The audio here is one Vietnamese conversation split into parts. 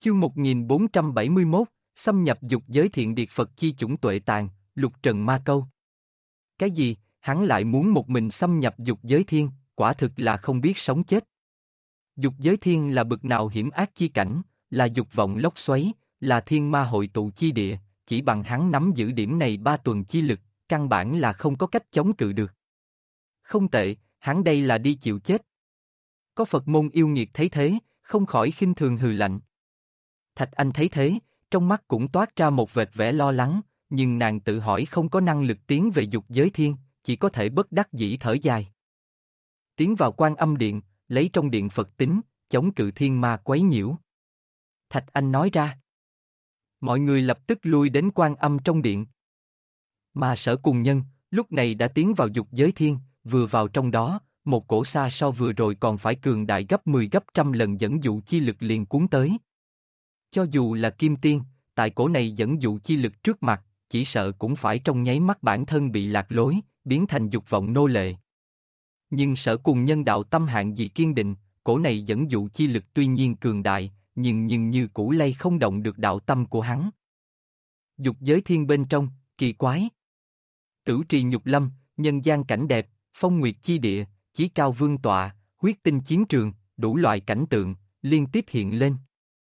Chương 1471, xâm nhập dục giới thiện điệt Phật chi chủng tuệ tàng, lục trần ma câu. Cái gì, hắn lại muốn một mình xâm nhập dục giới thiên, quả thực là không biết sống chết. Dục giới thiên là bực nào hiểm ác chi cảnh, là dục vọng lốc xoáy, là thiên ma hội tụ chi địa, chỉ bằng hắn nắm giữ điểm này 3 tuần chi lực, căn bản là không có cách chống cự được. Không tệ, hắn đây là đi chịu chết. Có Phật môn yêu nghiệt thấy thế, không khỏi khinh thường hừ lạnh. Thạch Anh thấy thế, trong mắt cũng toát ra một vệt vẻ lo lắng, nhưng nàng tự hỏi không có năng lực tiến về dục giới thiên, chỉ có thể bất đắc dĩ thở dài. Tiến vào Quan Âm Điện, lấy trong điện Phật tính, chống cự thiên ma quấy nhiễu. Thạch Anh nói ra. Mọi người lập tức lui đến Quan Âm trong điện. Mà Sở Cùng Nhân, lúc này đã tiến vào dục giới thiên, vừa vào trong đó, một cổ xa so vừa rồi còn phải cường đại gấp 10 gấp trăm lần dẫn dụ chi lực liền cuốn tới. Cho dù là Kim Tiên, tại cổ này dẫn dụ chi lực trước mặt, chỉ sợ cũng phải trong nháy mắt bản thân bị lạc lối, biến thành dục vọng nô lệ. Nhưng Sở Cùng Nhân đạo tâm hạng gì kiên định, cổ này dẫn dụ chi lực tuy nhiên cường đại, nhưng như cũ lay không động được đạo tâm của hắn. Dục giới thiên bên trong, kỳ quái. Tử trì nhục lâm, nhân gian cảnh đẹp, phong nguyệt chi địa, chí cao vương tọa, huyết tinh chiến trường, đủ loại cảnh tượng, liên tiếp hiện lên.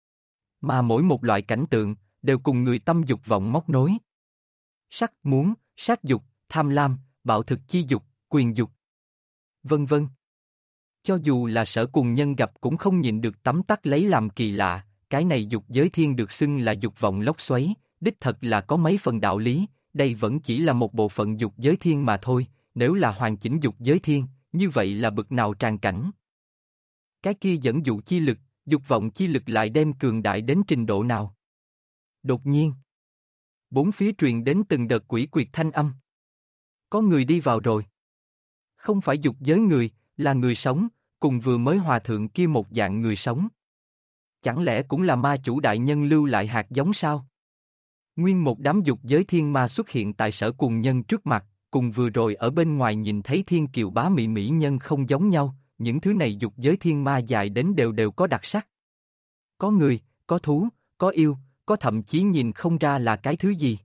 Mà mỗi một loại cảnh tượng, đều cùng người tâm dục vọng móc nối. Sắc muốn, sát dục, tham lam, bạo thực chi dục, quyền dục, vân vân. Cho dù là Sở Cùng Nhân gặp cũng không nhịn được tấm tắc lấy làm kỳ lạ, cái này dục giới thiên được xưng là dục vọng lốc xoáy, đích thật là có mấy phần đạo lý, đây vẫn chỉ là một bộ phận dục giới thiên mà thôi, nếu là hoàn chỉnh dục giới thiên, như vậy là bực nào tràn cảnh. Cái kia dẫn dụ chi lực, dục vọng chi lực lại đem cường đại đến trình độ nào? Đột nhiên, bốn phía truyền đến từng đợt quỷ quyệt thanh âm. Có người đi vào rồi. Không phải dục giới người, là người sống, cùng vừa mới hòa thượng kia một dạng người sống. Chẳng lẽ cũng là ma chủ đại nhân lưu lại hạt giống sao? Nguyên một đám dục giới thiên ma xuất hiện tại Sở Cùng Nhân trước mặt, cùng vừa rồi ở bên ngoài nhìn thấy thiên kiều bá mị mỹ nhân không giống nhau, những thứ này dục giới thiên ma dài đến đều có đặc sắc. Có người, có thú, có yêu, có thậm chí nhìn không ra là cái thứ gì.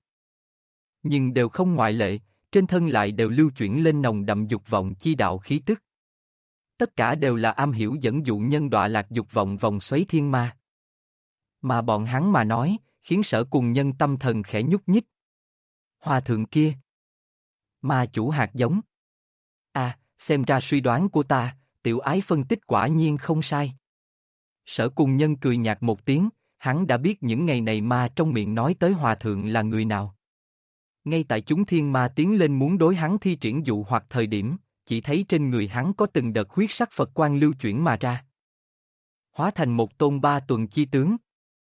Nhưng đều không ngoại lệ, trên thân lại đều lưu chuyển lên nồng đậm dục vọng chi đạo khí tức. Tất cả đều là am hiểu dẫn dụ nhân đọa lạc dục vọng vòng xoáy thiên ma. Mà bọn hắn mà nói, khiến Sở Cùng Nhân tâm thần khẽ nhúc nhích. Hòa thượng kia. Ma chủ hạt giống. Xem ra suy đoán của ta, tiểu ái phân tích quả nhiên không sai. Sở Cùng Nhân cười nhạt một tiếng, hắn đã biết những ngày này ma trong miệng nói tới hòa thượng là người nào. Ngay tại chúng thiên ma tiến lên muốn đối hắn thi triển dụ hoặc thời điểm, chỉ thấy trên người hắn có từng đợt huyết sắc Phật quang lưu chuyển mà ra. Hóa thành một tôn 3 tuần chi tướng.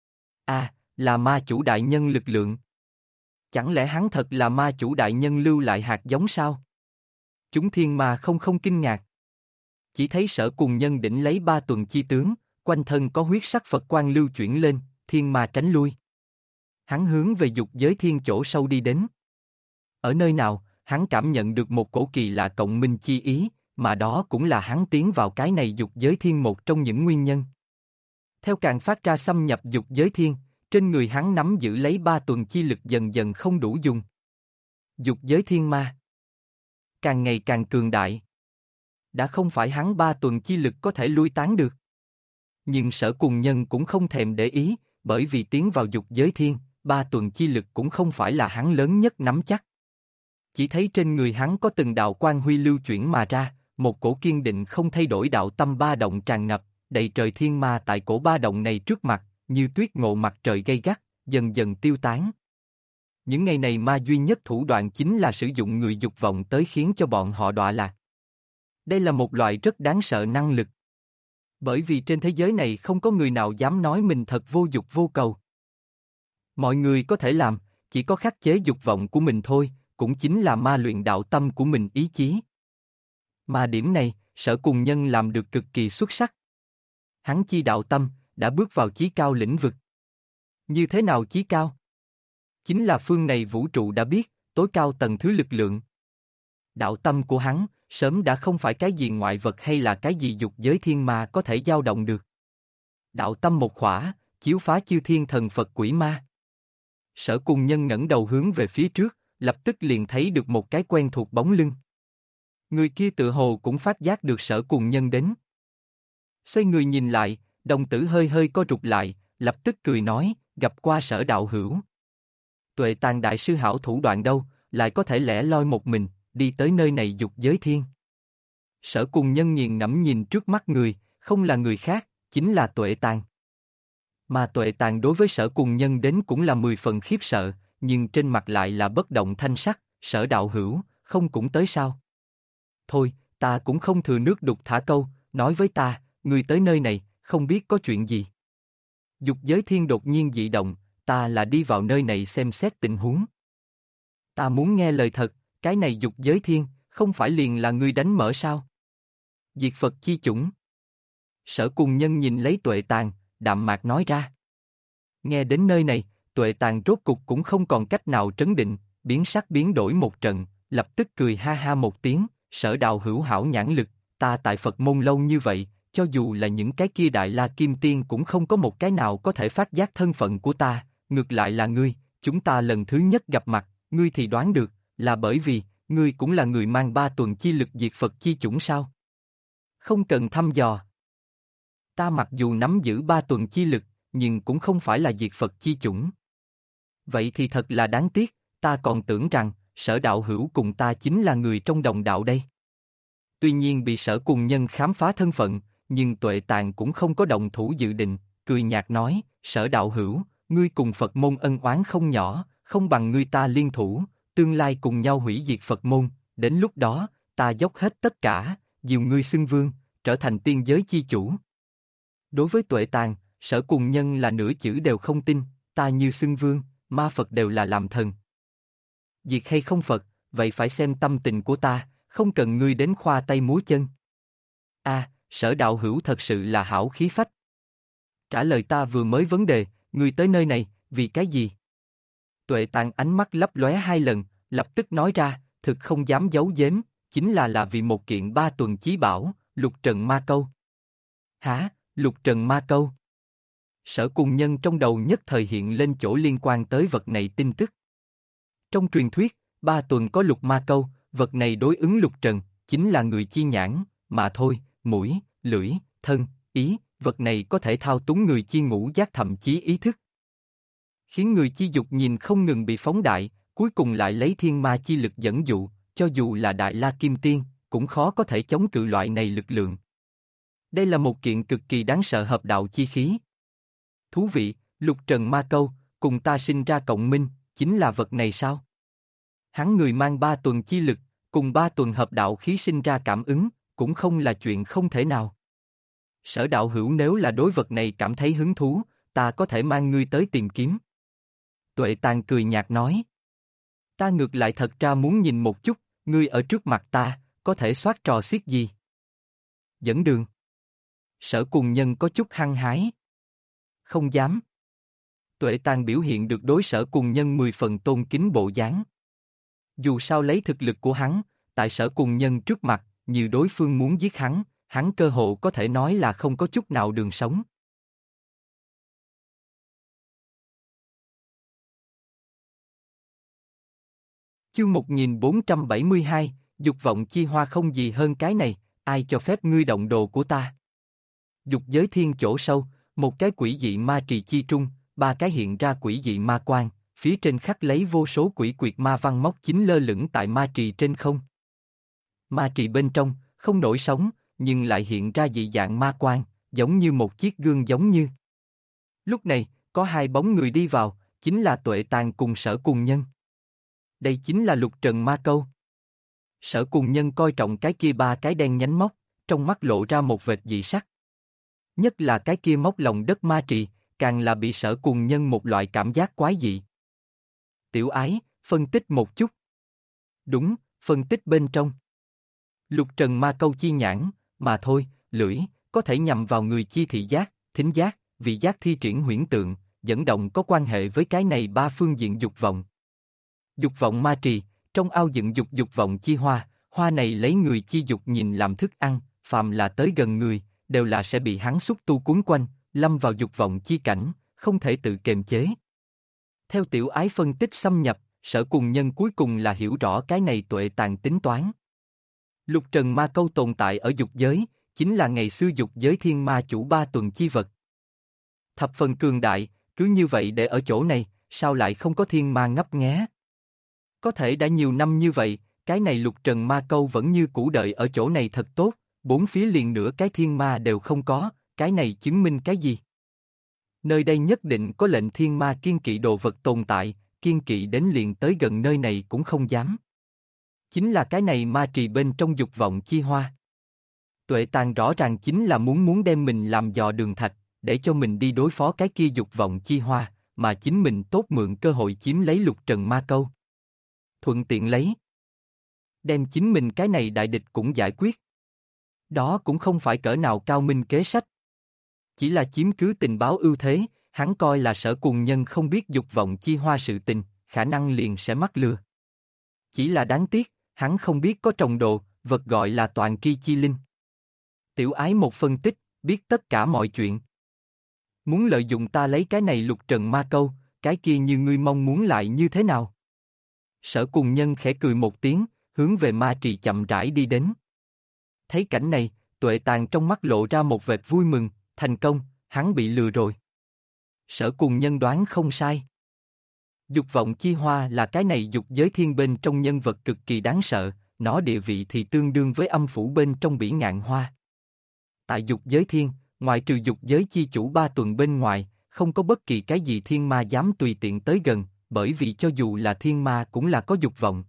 Là ma chủ đại nhân lực lượng. Chẳng lẽ hắn thật là ma chủ đại nhân lưu lại hạt giống sao? Chúng thiên ma không kinh ngạc. Chỉ thấy Sở Cùng Nhân đỉnh lấy 3 tuần chi tướng, quanh thân có huyết sắc Phật quang lưu chuyển lên, thiên ma tránh lui. Hắn hướng về dục giới thiên chỗ sâu đi đến. Ở nơi nào, hắn cảm nhận được một cổ kỳ lạ cộng minh chi ý, mà đó cũng là hắn tiến vào cái này dục giới thiên một trong những nguyên nhân. Theo càng phát ra xâm nhập dục giới thiên, trên người hắn nắm giữ lấy 3 tuần chi lực dần dần không đủ dùng. Dục giới thiên ma càng ngày càng cường đại. Đã không phải hắn 3 tuần chi lực có thể lui tán được. Nhưng Sở Cùng Nhân cũng không thèm để ý, bởi vì tiến vào dục giới thiên, 3 tuần chi lực cũng không phải là hắn lớn nhất nắm chắc. Chỉ thấy trên người hắn có từng đạo quang huy lưu chuyển mà ra, một cổ kiên định không thay đổi đạo tâm ba động tràn ngập, đầy trời thiên ma tại cổ ba động này trước mặt, như tuyết ngộ mặt trời gay gắt, dần dần tiêu tán. Những ngày này ma duy nhất thủ đoạn chính là sử dụng người dục vọng tới khiến cho bọn họ đọa lạc. Đây là một loại rất đáng sợ năng lực. Bởi vì trên thế giới này không có người nào dám nói mình thật vô dục vô cầu. Mọi người có thể làm, chỉ có khắc chế dục vọng của mình thôi, cũng chính là ma luyện đạo tâm của mình ý chí. Mà điểm này, Sở Cùng Nhân làm được cực kỳ xuất sắc. Hắn chi đạo tâm, đã bước vào chí cao lĩnh vực. Như thế nào chí cao? Chính là phương này vũ trụ đã biết, tối cao tầng thứ lực lượng. Đạo tâm của hắn, sớm đã không phải cái gì ngoại vật hay là cái gì dục giới thiên ma có thể dao động được. Đạo tâm một khỏa, chiếu phá chư thiên thần Phật quỷ ma. Sở Cùng Nhân ngẩng đầu hướng về phía trước, lập tức liền thấy được một cái quen thuộc bóng lưng. Người kia tự hồ cũng phát giác được Sở Cùng Nhân đến. Xoay người nhìn lại, đồng tử hơi hơi co rụt lại, lập tức cười nói, gặp qua Sở đạo hữu. Tuệ Tàn đại sư hảo thủ đoạn đâu, lại có thể lẻ loi một mình, đi tới nơi này dục giới thiên. Sở Cùng Nhân nghiền ngẫm nhìn trước mắt người, không là người khác, chính là Tuệ Tàn. Mà Tuệ Tàn đối với Sở Cùng Nhân đến cũng là 10 phần khiếp sợ, nhưng trên mặt lại là bất động thanh sắc, Sở đạo hữu, không cũng tới sao? Thôi, ta cũng không thừa nước đục thả câu, nói với ta, ngươi tới nơi này, không biết có chuyện gì. Dục giới thiên đột nhiên dị động, ta là đi vào nơi này xem xét tình huống. Ta muốn nghe lời thật, cái này dục giới thiên, không phải liền là ngươi đánh mở sao? Diệt Phật chi chủng. Sở Cùng Nhân nhìn lấy Tuệ Tàn, đạm mạc nói ra. Nghe đến nơi này, Tuệ Tàn rốt cục cũng không còn cách nào trấn định, biến sắc biến đổi một trận, lập tức cười ha ha một tiếng, Sở đạo hữu hảo nhãn lực, ta tại Phật môn lâu như vậy, cho dù là những cái kia Đại La Kim Tiên cũng không có một cái nào có thể phát giác thân phận của ta, ngược lại là ngươi, chúng ta lần thứ nhất gặp mặt, ngươi thì đoán được, là bởi vì, ngươi cũng là người mang 3 tuần chi lực diệt Phật chi chủng sao? Không cần thăm dò. Ta mặc dù nắm giữ 3 tuần chi lực, nhưng cũng không phải là diệt Phật chi chủng. Vậy thì thật là đáng tiếc, ta còn tưởng rằng, Sở đạo hữu cùng ta chính là người trong đồng đạo đây. Tuy nhiên bị Sở Cùng Nhân khám phá thân phận, nhưng Tuệ Tàn cũng không có động thủ dự định, cười nhạt nói, Sở đạo hữu, ngươi cùng Phật môn ân oán không nhỏ, không bằng ngươi ta liên thủ, tương lai cùng nhau hủy diệt Phật môn, đến lúc đó, ta dốc hết tất cả, dìu ngươi xưng vương, trở thành tiên giới chi chủ. Đối với Tuệ Tàn, Sở Cùng Nhân là nửa chữ đều không tin, ta như xưng vương, ma Phật đều là làm thần. Diệt hay không Phật, vậy phải xem tâm tình của ta, không cần ngươi đến khoa tay múa chân. Sở đạo hữu thật sự là hảo khí phách. Trả lời ta vừa mới vấn đề, ngươi tới nơi này, vì cái gì? Tuệ Tàn ánh mắt lấp lóe 2 lần, lập tức nói ra, thực không dám giấu giếm, chính là vì một kiện 3 tuần chí bảo, Lục Trần Ma Câu. Hả, Lục Trần Ma Câu? Sở Cùng Nhân trong đầu nhất thời hiện lên chỗ liên quan tới vật này tin tức. Trong truyền thuyết, 3 tuần có lục ma câu, vật này đối ứng lục trần, chính là người chi nhãn, mà thôi, mũi, lưỡi, thân, ý, vật này có thể thao túng người chi ngũ giác thậm chí ý thức. Khiến người chi dục nhìn không ngừng bị phóng đại, cuối cùng lại lấy thiên ma chi lực dẫn dụ, cho dù là Đại La Kim Tiên, cũng khó có thể chống cự loại này lực lượng. Đây là một kiện cực kỳ đáng sợ hợp đạo chi khí. Thú vị, Lục Trần Ma Câu, cùng ta sinh ra cộng minh, chính là vật này sao? Hắn người mang 3 tuần chi lực, cùng 3 tuần hợp đạo khí sinh ra cảm ứng, cũng không là chuyện không thể nào. Sở đạo hữu nếu là đối vật này cảm thấy hứng thú, ta có thể mang ngươi tới tìm kiếm. Tuệ Tàn cười nhạt nói. Ta ngược lại thật ra muốn nhìn một chút, ngươi ở trước mặt ta, có thể soát trò xiết gì? Dẫn đường. Sở Cùng Nhân có chút hăng hái. Không dám. Tuệ Tàn biểu hiện được đối Sở Cùng Nhân 10 phần tôn kính bộ dáng. Dù sao lấy thực lực của hắn, tại Sở Cùng Nhân trước mặt, như đối phương muốn giết hắn cơ hội có thể nói là không có chút nào đường sống. Chương 1472, dục vọng chi hoa không gì hơn cái này, ai cho phép ngươi động đồ của ta? Dục giới thiên chỗ sâu, một cái quỷ dị ma trì chi trung, 3 cái hiện ra quỷ dị ma quan, phía trên khắc lấy vô số quỷ quyệt ma văn móc chính lơ lửng tại ma trì trên không. Ma trì bên trong, không nổi sóng, nhưng lại hiện ra dị dạng ma quan, giống như một chiếc gương giống như. Lúc này, có 2 bóng người đi vào, chính là Tuệ Tàn cùng Sở Cùng Nhân. Đây chính là Lục Trần Ma Câu. Sở Cùng Nhân coi trọng cái kia 3 cái đen nhánh móc, trong mắt lộ ra một vệt dị sắc. Nhất là cái kia móc lòng đất ma trì, càng là bị Sở Cùng Nhân một loại cảm giác quái dị. Tiểu ái, phân tích một chút. Đúng, phân tích bên trong. Lục Trần Ma Câu chi nhãn, mà thôi, lưỡi, có thể nhằm vào người chi thị giác, thính giác, vị giác thi triển huyễn tượng, dẫn động có quan hệ với cái này 3 phương diện dục vọng. Dục vọng ma trì, trong ao dựng dục vọng chi hoa, hoa này lấy người chi dục nhìn làm thức ăn, phàm là tới gần người, đều là sẽ bị hắn xúc tu cuốn quanh, lâm vào dục vọng chi cảnh, không thể tự kiềm chế. Theo tiểu ái phân tích xâm nhập, Sở Cùng Nhân cuối cùng là hiểu rõ cái này tuệ tàn tính toán. Lục trần ma câu tồn tại ở dục giới, chính là ngày xưa dục giới thiên ma chủ ba tuần chi vật. Thập phần cường đại, cứ như vậy để ở chỗ này, sao lại không có thiên ma ngấp nghé? Có thể đã nhiều năm như vậy, cái này lục trần ma câu vẫn như cũ đợi ở chỗ này thật tốt, bốn phía liền nửa cái thiên ma đều không có, cái này chứng minh cái gì? Nơi đây nhất định có lệnh thiên ma kiên kỵ đồ vật tồn tại, kiên kỵ đến liền tới gần nơi này cũng không dám. Chính là cái này ma trì bên trong dục vọng chi hoa. Tuệ tàn rõ ràng chính là muốn đem mình làm dò đường thạch, để cho mình đi đối phó cái kia dục vọng chi hoa, mà chính mình tốt mượn cơ hội chiếm lấy lục trần ma câu. Thuận tiện lấy. Đem chính mình cái này đại địch cũng giải quyết. Đó cũng không phải cỡ nào cao minh kế sách. Chỉ là chiếm cứ tình báo ưu thế, hắn coi là Sở Cùng Nhân không biết dục vọng chi hoa sự tình, khả năng liền sẽ mắc lừa. Chỉ là đáng tiếc, hắn không biết có trồng đồ, vật gọi là toàn tri chi linh. Tiểu ái một phân tích, biết tất cả mọi chuyện. Muốn lợi dụng ta lấy cái này lục trần ma câu, cái kia như ngươi mong muốn lại như thế nào? Sở Cùng Nhân khẽ cười một tiếng, hướng về ma trì chậm rãi đi đến. Thấy cảnh này, Tuệ Tàn trong mắt lộ ra một vệt vui mừng, thành công, hắn bị lừa rồi. Sở Cùng Nhân đoán không sai. Dục vọng chi hoa là cái này dục giới thiên bên trong nhân vật cực kỳ đáng sợ, nó địa vị thì tương đương với âm phủ bên trong bỉ ngạn hoa. Tại dục giới thiên, ngoại trừ dục giới chi chủ ba tuần bên ngoài, không có bất kỳ cái gì thiên ma dám tùy tiện tới gần, bởi vì cho dù là thiên ma cũng là có dục vọng.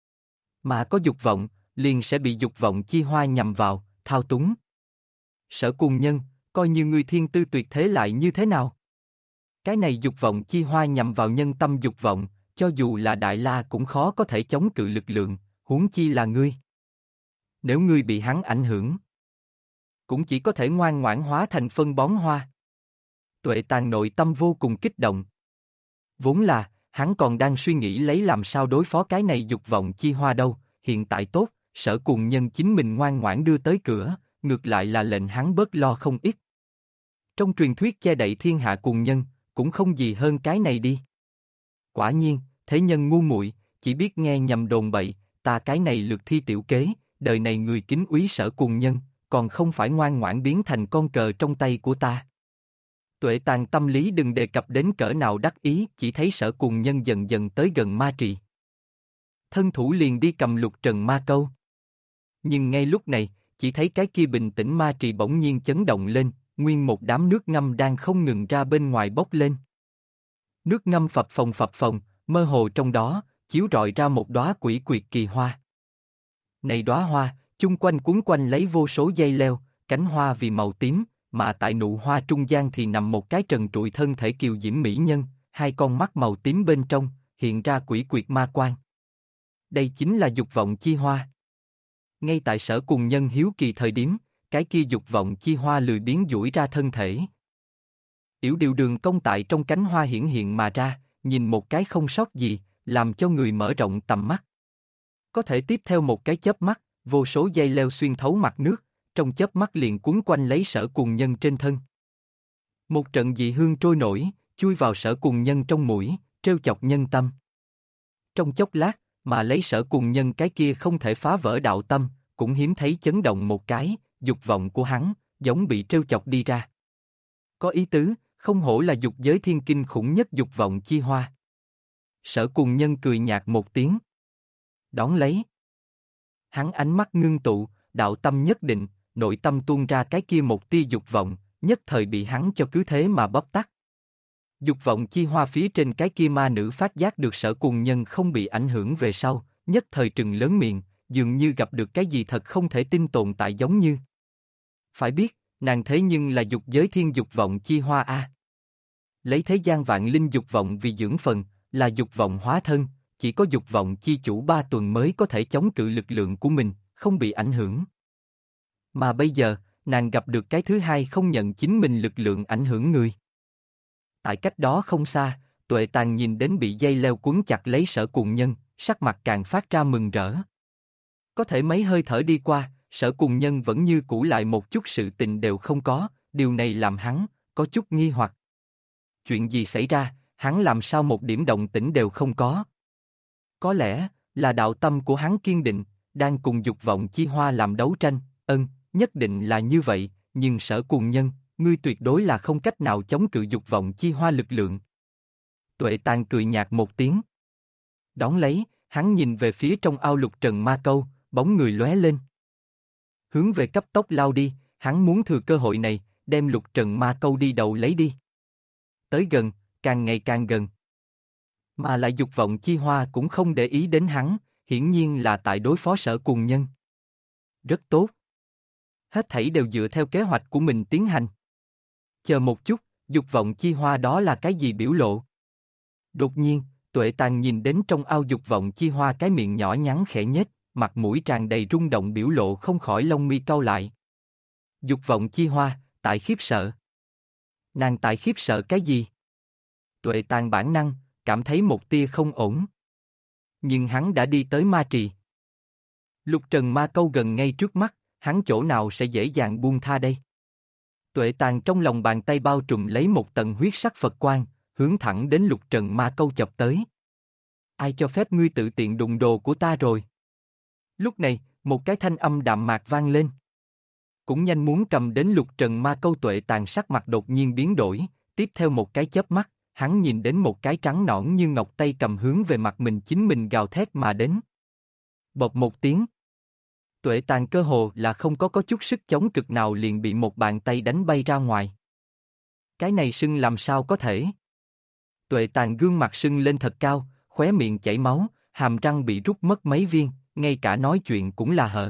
Mà có dục vọng, liền sẽ bị dục vọng chi hoa nhằm vào, thao túng. Sở Cùng Nhân, coi như ngươi thiên tư tuyệt thế lại như thế nào? Cái này dục vọng chi hoa nhằm vào nhân tâm dục vọng, cho dù là Đại La cũng khó có thể chống cự lực lượng, huống chi là ngươi. Nếu ngươi bị hắn ảnh hưởng, cũng chỉ có thể ngoan ngoãn hóa thành phân bón hoa. Tuệ Tàn nội tâm vô cùng kích động. Vốn là, hắn còn đang suy nghĩ lấy làm sao đối phó cái này dục vọng chi hoa đâu, hiện tại tốt, Sở Cùng Nhân chính mình ngoan ngoãn đưa tới cửa, ngược lại là lệnh hắn bớt lo không ít. Trong truyền thuyết che đậy thiên hạ cùng nhân, cũng không gì hơn cái này đi. Quả nhiên, thế nhân ngu muội, chỉ biết nghe nhầm đồn bậy, ta cái này lược thi tiểu kế, đời này người kính úy Sở Cùng Nhân, còn không phải ngoan ngoãn biến thành con cờ trong tay của ta. Tuệ Tàn tâm lý đừng đề cập đến cỡ nào đắc ý, chỉ thấy Sở Cùng Nhân dần dần tới gần ma trì. Thân thủ liền đi cầm lục trần ma câu. Nhưng ngay lúc này, chỉ thấy cái kia bình tĩnh ma trì bỗng nhiên chấn động lên, nguyên một đám nước ngâm đang không ngừng ra bên ngoài bốc lên. Nước ngâm phập phồng, mơ hồ trong đó, chiếu rọi ra một đóa quỷ quyệt kỳ hoa. Này đóa hoa, chung quanh cuốn quanh lấy vô số dây leo, cánh hoa vì màu tím, mà tại nụ hoa trung gian thì nằm một cái trần trụi thân thể kiều diễm mỹ nhân, hai con mắt màu tím bên trong, hiện ra quỷ quyệt ma quang. Đây chính là dục vọng chi hoa. Ngay tại Sở Cùng Nhân hiếu kỳ thời điểm, cái kia dục vọng chi hoa lười biếng duỗi ra thân thể. Yểu điệu đường cong tại trong cánh hoa hiển hiện mà ra, nhìn một cái không sót gì, làm cho người mở rộng tầm mắt. Có thể tiếp theo một cái chớp mắt, vô số dây leo xuyên thấu mặt nước, trong chớp mắt liền cuốn quanh lấy Sở Cùng Nhân trên thân. Một trận dị hương trôi nổi, chui vào Sở Cùng Nhân trong mũi, trêu chọc nhân tâm. Trong chốc lát, mà lấy Sở Cùng Nhân cái kia không thể phá vỡ đạo tâm, cũng hiếm thấy chấn động một cái, dục vọng của hắn, giống bị trêu chọc đi ra. Có ý tứ, không hổ là dục giới thiên kinh khủng nhất dục vọng chi hoa. Sở Cùng Nhân cười nhạt một tiếng. Đón lấy. Hắn ánh mắt ngưng tụ, đạo tâm nhất định, nội tâm tuôn ra cái kia một tia dục vọng, nhất thời bị hắn cho cứ thế mà bóp tắt. Dục vọng chi hoa phía trên cái kia ma nữ phát giác được Sở Cùng Nhân không bị ảnh hưởng về sau, nhất thời trừng lớn miệng, dường như gặp được cái gì thật không thể tin tồn tại giống như. Phải biết, nàng thế nhưng là dục giới thiên dục vọng chi hoa a. Lấy thế gian vạn linh dục vọng vì dưỡng phần, là dục vọng hóa thân, chỉ có dục vọng chi chủ ba tuần mới có thể chống cự lực lượng của mình, không bị ảnh hưởng. Mà bây giờ, nàng gặp được cái thứ hai không nhận chính mình lực lượng ảnh hưởng người. Tại cách đó không xa, Tuệ Tàn nhìn đến bị dây leo cuốn chặt lấy Sở Cùng Nhân, sắc mặt càng phát ra mừng rỡ. Có thể mấy hơi thở đi qua, Sở Cùng Nhân vẫn như cũ lại một chút sự tình đều không có, điều này làm hắn có chút nghi hoặc. Chuyện gì xảy ra, hắn làm sao một điểm động tĩnh đều không có? Có lẽ, là đạo tâm của hắn kiên định, đang cùng dục vọng chi hoa làm đấu tranh, nhất định là như vậy, nhưng Sở Cùng Nhân, ngươi tuyệt đối là không cách nào chống cự dục vọng chi hoa lực lượng. Tuệ Tàn cười nhạt một tiếng. Đón lấy, hắn nhìn về phía trong ao lục trần ma câu, bóng người lóe lên. Hướng về cấp tốc lao đi, hắn muốn thừa cơ hội này, đem lục trần ma câu đi đầu lấy đi. Tới gần, càng ngày càng gần. Mà lại dục vọng chi hoa cũng không để ý đến hắn, hiển nhiên là tại đối phó Sở Cùng Nhân. Rất tốt. Hết thảy đều dựa theo kế hoạch của mình tiến hành. Chờ một chút, dục vọng chi hoa đó là cái gì biểu lộ? Đột nhiên, Tuệ Tàn nhìn đến trong ao dục vọng chi hoa cái miệng nhỏ nhắn khẽ nhếch, mặt mũi tràn đầy rung động biểu lộ không khỏi lông mi cau lại. Dục vọng chi hoa, tại khiếp sợ. Nàng tại khiếp sợ cái gì? Tuệ Tàn bản năng, cảm thấy một tia không ổn. Nhưng hắn đã đi tới ma trì. Lục trần ma câu gần ngay trước mắt, hắn chỗ nào sẽ dễ dàng buông tha đây? Tuệ Tàn trong lòng bàn tay bao trùm lấy một tầng huyết sắc Phật quang, hướng thẳng đến lục trần ma câu chập tới. Ai cho phép ngươi tự tiện đụng đồ của ta rồi? Lúc này, một cái thanh âm đạm mạc vang lên. Cũng nhanh muốn cầm đến lục trần ma câu. Tuệ Tàn sắc mặt đột nhiên biến đổi, tiếp theo một cái chớp mắt, hắn nhìn đến một cái trắng nõn như ngọc tay cầm hướng về mặt mình chính mình gào thét mà đến. Bột một tiếng. Tuệ Tàn cơ hồ là không có chút sức chống cực nào liền bị một bàn tay đánh bay ra ngoài. Cái này sưng làm sao có thể? Tuệ Tàn gương mặt sưng lên thật cao, khóe miệng chảy máu, hàm răng bị rút mất mấy viên, ngay cả nói chuyện cũng là hở.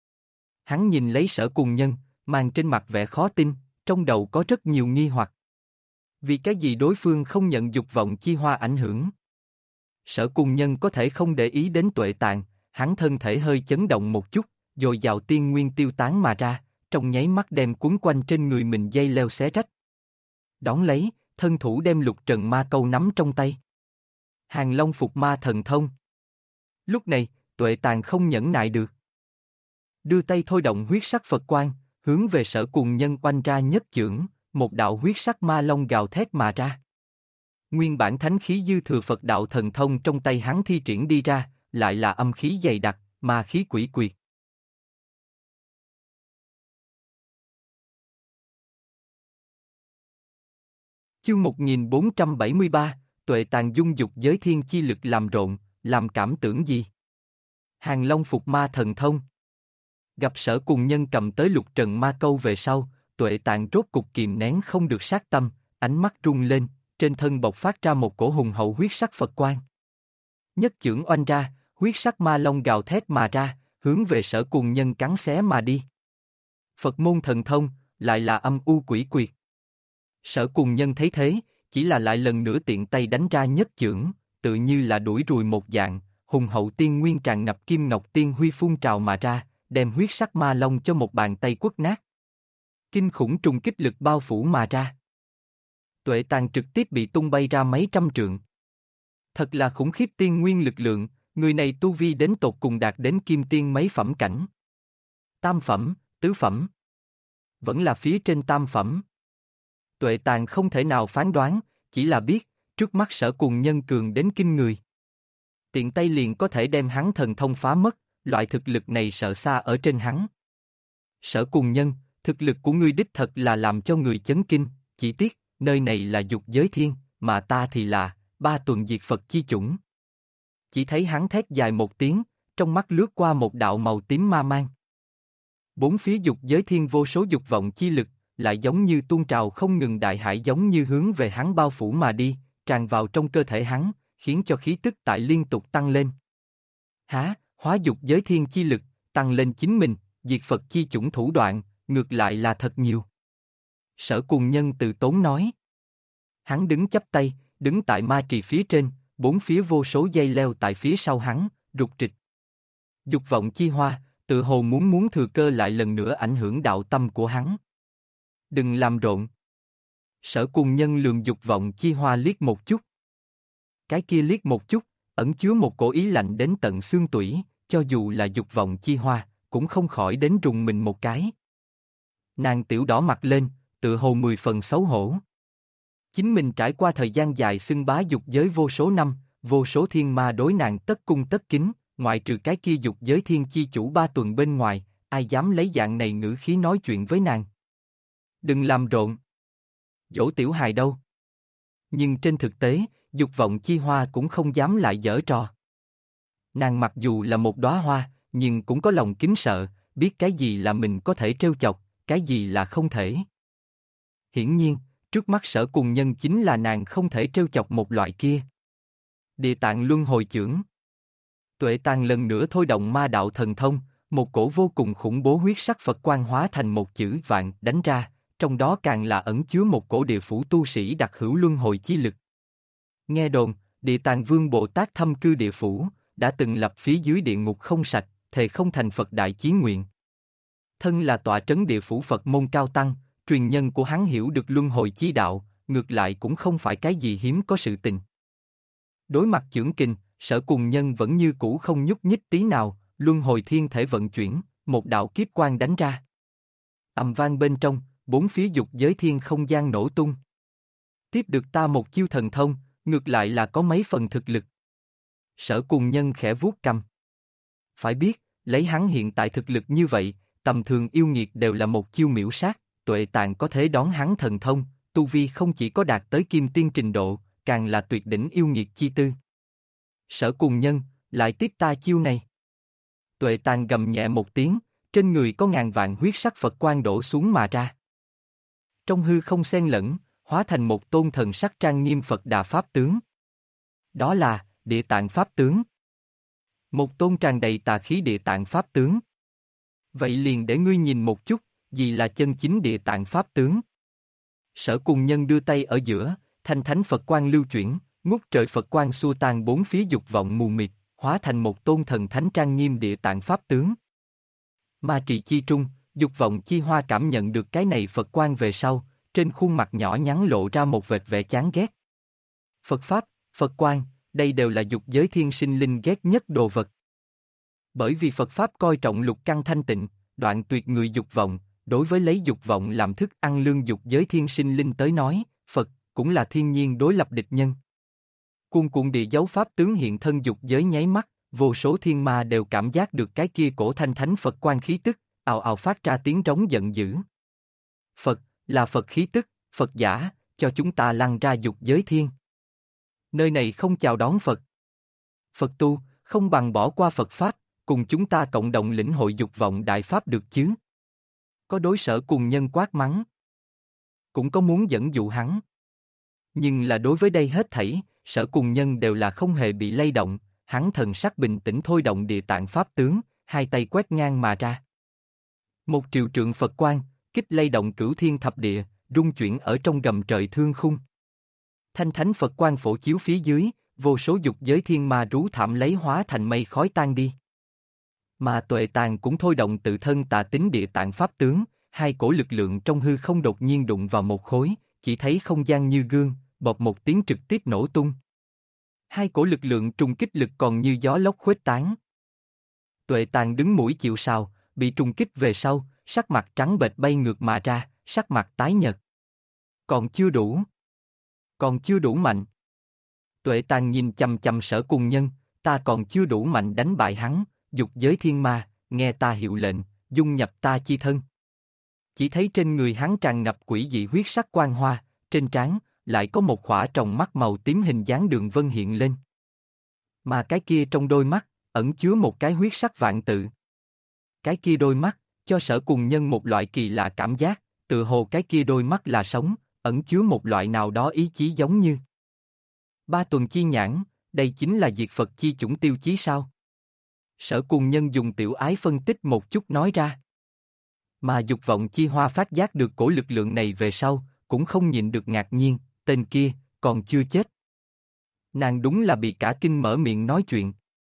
Hắn nhìn lấy Sở Cùng Nhân, mang trên mặt vẻ khó tin, trong đầu có rất nhiều nghi hoặc. Vì cái gì đối phương không nhận dục vọng chi hoa ảnh hưởng? Sở Cùng Nhân có thể không để ý đến Tuệ Tàn, hắn thân thể hơi chấn động một chút, dồi dào tiên nguyên tiêu tán mà ra, trong nháy mắt đem cuốn quanh trên người mình dây leo xé rách. Đón lấy, thân thủ đem lục trần ma câu nắm trong tay. Hàng Long phục ma thần thông. Lúc này, Tuệ Tàn không nhẫn nại được. Đưa tay thôi động huyết sắc Phật quang, hướng về Sở Cùng Nhân oanh ra nhất chưởng, một đạo huyết sắc ma long gào thét mà ra. Nguyên bản thánh khí dư thừa Phật đạo thần thông trong tay hắn thi triển đi ra, lại là âm khí dày đặc, ma khí quỷ quyệt. Chương 1473, Tuệ Tàn dung dục giới thiên chi lực làm rộn, làm cảm tưởng gì? Hàng Long phục ma thần thông. Gặp Sở Cùng Nhân cầm tới lục trần ma câu về sau, Tuệ Tàn rốt cục kìm nén không được sát tâm, ánh mắt rung lên, trên thân bộc phát ra một cổ hùng hậu huyết sắc Phật quang. Nhất chưởng oanh ra, huyết sắc ma long gào thét mà ra, hướng về Sở Cùng Nhân cắn xé mà đi. Phật môn thần thông, lại là âm u quỷ quyệt. Sở Cùng Nhân thấy thế, chỉ là lại lần nữa tiện tay đánh ra nhất chưởng, tự như là đuổi ruồi một dạng, hùng hậu tiên nguyên tràn ngập kim ngọc tiên huy phun trào mà ra, đem huyết sắc ma long cho một bàn tay quất nát. Kinh khủng trùng kích lực bao phủ mà ra. Tuệ Tàn trực tiếp bị tung bay ra mấy trăm trượng. Thật là khủng khiếp tiên nguyên lực lượng, người này tu vi đến tột cùng đạt đến kim tiên mấy phẩm cảnh. Tam phẩm, tứ phẩm. Vẫn là phía trên tam phẩm. Tuệ Tàn không thể nào phán đoán, chỉ là biết, trước mắt Sở Cùng Nhân cường đến kinh người. Tiện tay liền có thể đem hắn thần thông phá mất, loại thực lực này sợ xa ở trên hắn. Sở Cùng Nhân, thực lực của ngươi đích thật là làm cho người chấn kinh, chỉ tiếc, nơi này là dục giới thiên, mà ta thì là, ba tuần diệt Phật chi chủng. Chỉ thấy hắn thét dài một tiếng, trong mắt lướt qua một đạo màu tím ma mang. Bốn phía dục giới thiên vô số dục vọng chi lực, lại giống như tuôn trào không ngừng đại hải giống như hướng về hắn bao phủ mà đi, tràn vào trong cơ thể hắn, khiến cho khí tức tại liên tục tăng lên. Há, hóa dục giới thiên chi lực, tăng lên chính mình, diệt Phật chi chủng thủ đoạn, ngược lại là thật nhiều. Sở Cùng Nhân từ tốn nói. Hắn đứng chắp tay, đứng tại ma trì phía trên, bốn phía vô số dây leo tại phía sau hắn, rục rịch. Dục vọng chi hoa, tự hồ muốn thừa cơ lại lần nữa ảnh hưởng đạo tâm của hắn. Đừng làm rộn. Sở Cùng Nhân lườm dục vọng chi hoa liếc một chút. Cái kia liếc một chút, ẩn chứa một cổ ý lạnh đến tận xương tủy, cho dù là dục vọng chi hoa, cũng không khỏi đến rùng mình một cái. Nàng tiểu đỏ mặt lên, tự hồ 10 phần xấu hổ. Chính mình trải qua thời gian dài xưng bá dục giới vô số năm, vô số thiên ma đối nàng tất cung tất kính, ngoại trừ cái kia dục giới thiên chi chủ 3 tuần bên ngoài, ai dám lấy dạng này ngữ khí nói chuyện với nàng. Đừng làm rộn. Dỗ tiểu hài đâu. Nhưng trên thực tế, dục vọng chi hoa cũng không dám lại giở trò. Nàng mặc dù là một đóa hoa, nhưng cũng có lòng kính sợ, biết cái gì là mình có thể trêu chọc, cái gì là không thể. Hiển nhiên, trước mắt Sở Cùng Nhân chính là nàng không thể trêu chọc một loại kia. Địa Tạng Luân Hồi Chưởng. Tuệ Tàng lần nữa thôi động ma đạo thần thông, một cổ vô cùng khủng bố huyết sắc Phật quang hóa thành một chữ vạn đánh ra, trong đó càng là ẩn chứa một cổ địa phủ tu sĩ đặc hữu luân hồi chi lực. Nghe đồn, Địa Tạng Vương Bồ Tát thâm cư địa phủ, đã từng lập phía dưới địa ngục không sạch, thề không thành Phật đại chí nguyện. Thân là tọa trấn địa phủ Phật môn cao tăng, truyền nhân của hắn hiểu được luân hồi chi đạo, ngược lại cũng không phải cái gì hiếm có sự tình. Đối mặt chưởng kình, Sở Cùng Nhân vẫn như cũ không nhúc nhích tí nào, luân hồi thiên thể vận chuyển, một đạo kiếp quang đánh ra. Ầm vang bên trong, bốn phía dục giới thiên không gian nổ tung. Tiếp được ta một chiêu thần thông, ngược lại là có mấy phần thực lực. Sở Cùng Nhân khẽ vuốt cằm. Phải biết, lấy hắn hiện tại thực lực như vậy, tầm thường yêu nghiệt đều là một chiêu miễu sát, Tuệ Tạng có thể đón hắn thần thông, tu vi không chỉ có đạt tới kim tiên trình độ, càng là tuyệt đỉnh yêu nghiệt chi tư. Sở Cùng Nhân, lại tiếp ta chiêu này. Tuệ Tạng gầm nhẹ một tiếng, trên người có ngàn vạn huyết sắc Phật quang đổ xuống mà ra. Trong hư không xen lẫn, hóa thành một tôn thần sắc trang nghiêm Phật Đà Pháp tướng. Đó là, Địa Tạng Pháp tướng. Một tôn tràn đầy tà khí Địa Tạng Pháp tướng. Vậy liền để ngươi nhìn một chút, gì là chân chính Địa Tạng Pháp tướng. Sở Cùng Nhân đưa tay ở giữa, thanh thánh Phật quang lưu chuyển, ngút trời Phật quang xua tan bốn phía dục vọng mù mịt, hóa thành một tôn thần thánh trang nghiêm Địa Tạng Pháp tướng. Ma trì chi trung, dục vọng chi hoa cảm nhận được cái này Phật quang về sau, trên khuôn mặt nhỏ nhắn lộ ra một vệt vẻ chán ghét. Phật Pháp, Phật quang, đây đều là dục giới thiên sinh linh ghét nhất đồ vật. Bởi vì Phật Pháp coi trọng lục căn thanh tịnh, đoạn tuyệt người dục vọng, đối với lấy dục vọng làm thức ăn lương dục giới thiên sinh linh tới nói, Phật cũng là thiên nhiên đối lập địch nhân. Cuồn cuộn địa dấu Pháp tướng hiện thân dục giới nháy mắt, vô số thiên ma đều cảm giác được cái kia cổ thanh thánh Phật quang khí tức, ào ào phát ra tiếng trống giận dữ. Phật, là Phật khí tức, Phật giả, cho chúng ta lăn ra dục giới thiên. Nơi này không chào đón Phật. Phật tu, không bằng bỏ qua Phật Pháp, cùng chúng ta cộng đồng lĩnh hội dục vọng đại Pháp được chứ. Có đối Sở Cùng Nhân quát mắng. Cũng có muốn dẫn dụ hắn. Nhưng là đối với đây hết thảy, Sở Cùng Nhân đều là không hề bị lay động, hắn thần sắc bình tĩnh thôi động Địa Tạng Pháp tướng, hai tay quét ngang mà ra. Một triệu trượng Phật quang, kích lay động cửu thiên thập địa, rung chuyển ở trong gầm trời thương khung. Thanh thánh Phật quang phổ chiếu phía dưới, vô số dục giới thiên ma rú thảm lấy hóa thành mây khói tan đi. Mà Tuệ Tạng cũng thôi động tự thân tà tính Địa Tạng Pháp tướng, hai cổ lực lượng trong hư không đột nhiên đụng vào một khối, chỉ thấy không gian như gương, bộp một tiếng trực tiếp nổ tung. Hai cổ lực lượng trùng kích lực còn như gió lốc khuếch tán. Tuệ Tạng đứng mũi chịu sào, bị trùng kích về sau, sắc mặt trắng bệch bay ngược mà ra, sắc mặt tái nhợt. Còn chưa đủ. Còn chưa đủ mạnh. Tuệ Tạng nhìn chằm chằm Sở Cùng Nhân, ta còn chưa đủ mạnh đánh bại hắn, dục giới thiên ma, nghe ta hiệu lệnh, dung nhập ta chi thân. Chỉ thấy trên người hắn tràn ngập quỷ dị huyết sắc quang hoa, trên trán lại có một khỏa tròng mắt màu tím hình dáng đường vân hiện lên. Mà cái kia trong đôi mắt, ẩn chứa một cái huyết sắc vạn tự. Cái kia đôi mắt, cho Sở Cùng Nhân một loại kỳ lạ cảm giác, tự hồ cái kia đôi mắt là sống, ẩn chứa một loại nào đó ý chí giống như. 3 tuần chi nhãn, đây chính là diệt Phật chi chủng tiêu chí sao? Sở Cùng Nhân dùng tiểu ái phân tích một chút nói ra. Mà dục vọng chi hoa phát giác được cổ lực lượng này về sau, cũng không nhịn được ngạc nhiên, tên kia, còn chưa chết. Nàng đúng là bị cả kinh mở miệng nói chuyện.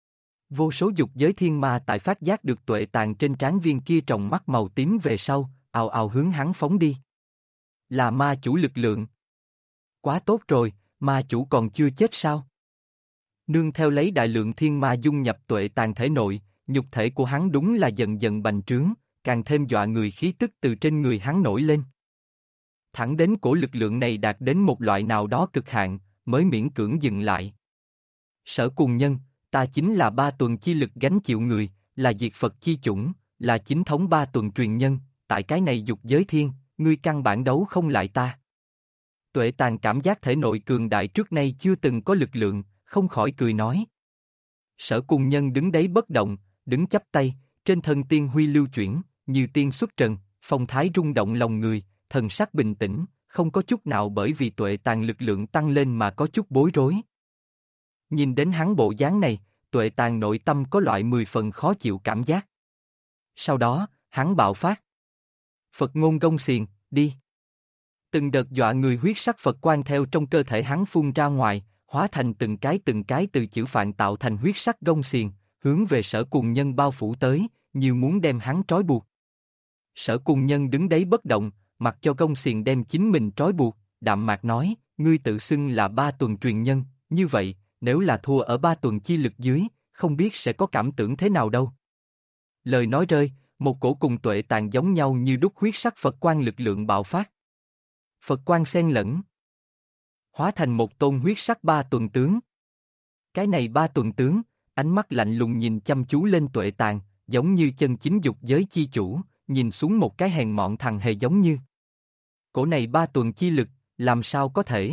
Vô số dục giới thiên ma tại phát giác được Tuệ Tạng trên trán viên kia tròng mắt màu tím về sau, ào ào hướng hắn phóng đi. Là ma chủ lực lượng. Quá tốt rồi, ma chủ còn chưa chết sao? Nương theo lấy đại lượng thiên ma dung nhập Tuệ Tạng thể nội, nhục thể của hắn đúng là dần dần bành trướng, càng thêm dọa người khí tức từ trên người hắn nổi lên. Thẳng đến cổ lực lượng này đạt đến một loại nào đó cực hạn, mới miễn cưỡng dừng lại. Sở Cùng Nhân, ta chính là ba tuần chi lực gánh chịu người, là diệt Phật chi chủng, là chính thống ba tuần truyền nhân, tại cái này dục giới thiên, ngươi căn bản đấu không lại ta. Tuệ Tàn cảm giác thể nội cường đại trước nay chưa từng có lực lượng, không khỏi cười nói. Sở Cùng Nhân đứng đấy bất động, đứng chắp tay, trên thân tiên huy lưu chuyển, như tiên xuất trần, phong thái rung động lòng người, thần sắc bình tĩnh, không có chút nào bởi vì Tuệ Tàn lực lượng tăng lên mà có chút bối rối. Nhìn đến hắn bộ dáng này, Tuệ Tàn nội tâm có loại 10 phần khó chịu cảm giác. Sau đó, hắn bạo phát. Phật ngôn gông xiềng, đi. Từng đợt dọa người huyết sắc Phật quang theo trong cơ thể hắn phun ra ngoài, hóa thành từng cái từ chữ phạn tạo thành huyết sắc gông xiềng, hướng về Sở Cùng Nhân bao phủ tới, như muốn đem hắn trói buộc. Sở Cùng Nhân đứng đấy bất động, mặc cho gông xiềng đem chính mình trói buộc, đạm mạc nói, ngươi tự xưng là ba tuần truyền nhân, như vậy, nếu là thua ở ba tuần chi lực dưới, không biết sẽ có cảm tưởng thế nào đâu. Lời nói rơi, một cổ cùng Tuệ Tàn giống nhau như đúc huyết sắc Phật quang lực lượng bạo phát. Phật quang xen lẫn, hóa thành một tôn huyết sắc ba tuần tướng. Cái này ba tuần tướng, ánh mắt lạnh lùng nhìn chăm chú lên Tuệ Tàn, giống như chân chính dục giới chi chủ, nhìn xuống một cái hèn mọn thằng hề giống như. Cổ này ba tuần chi lực, làm sao có thể?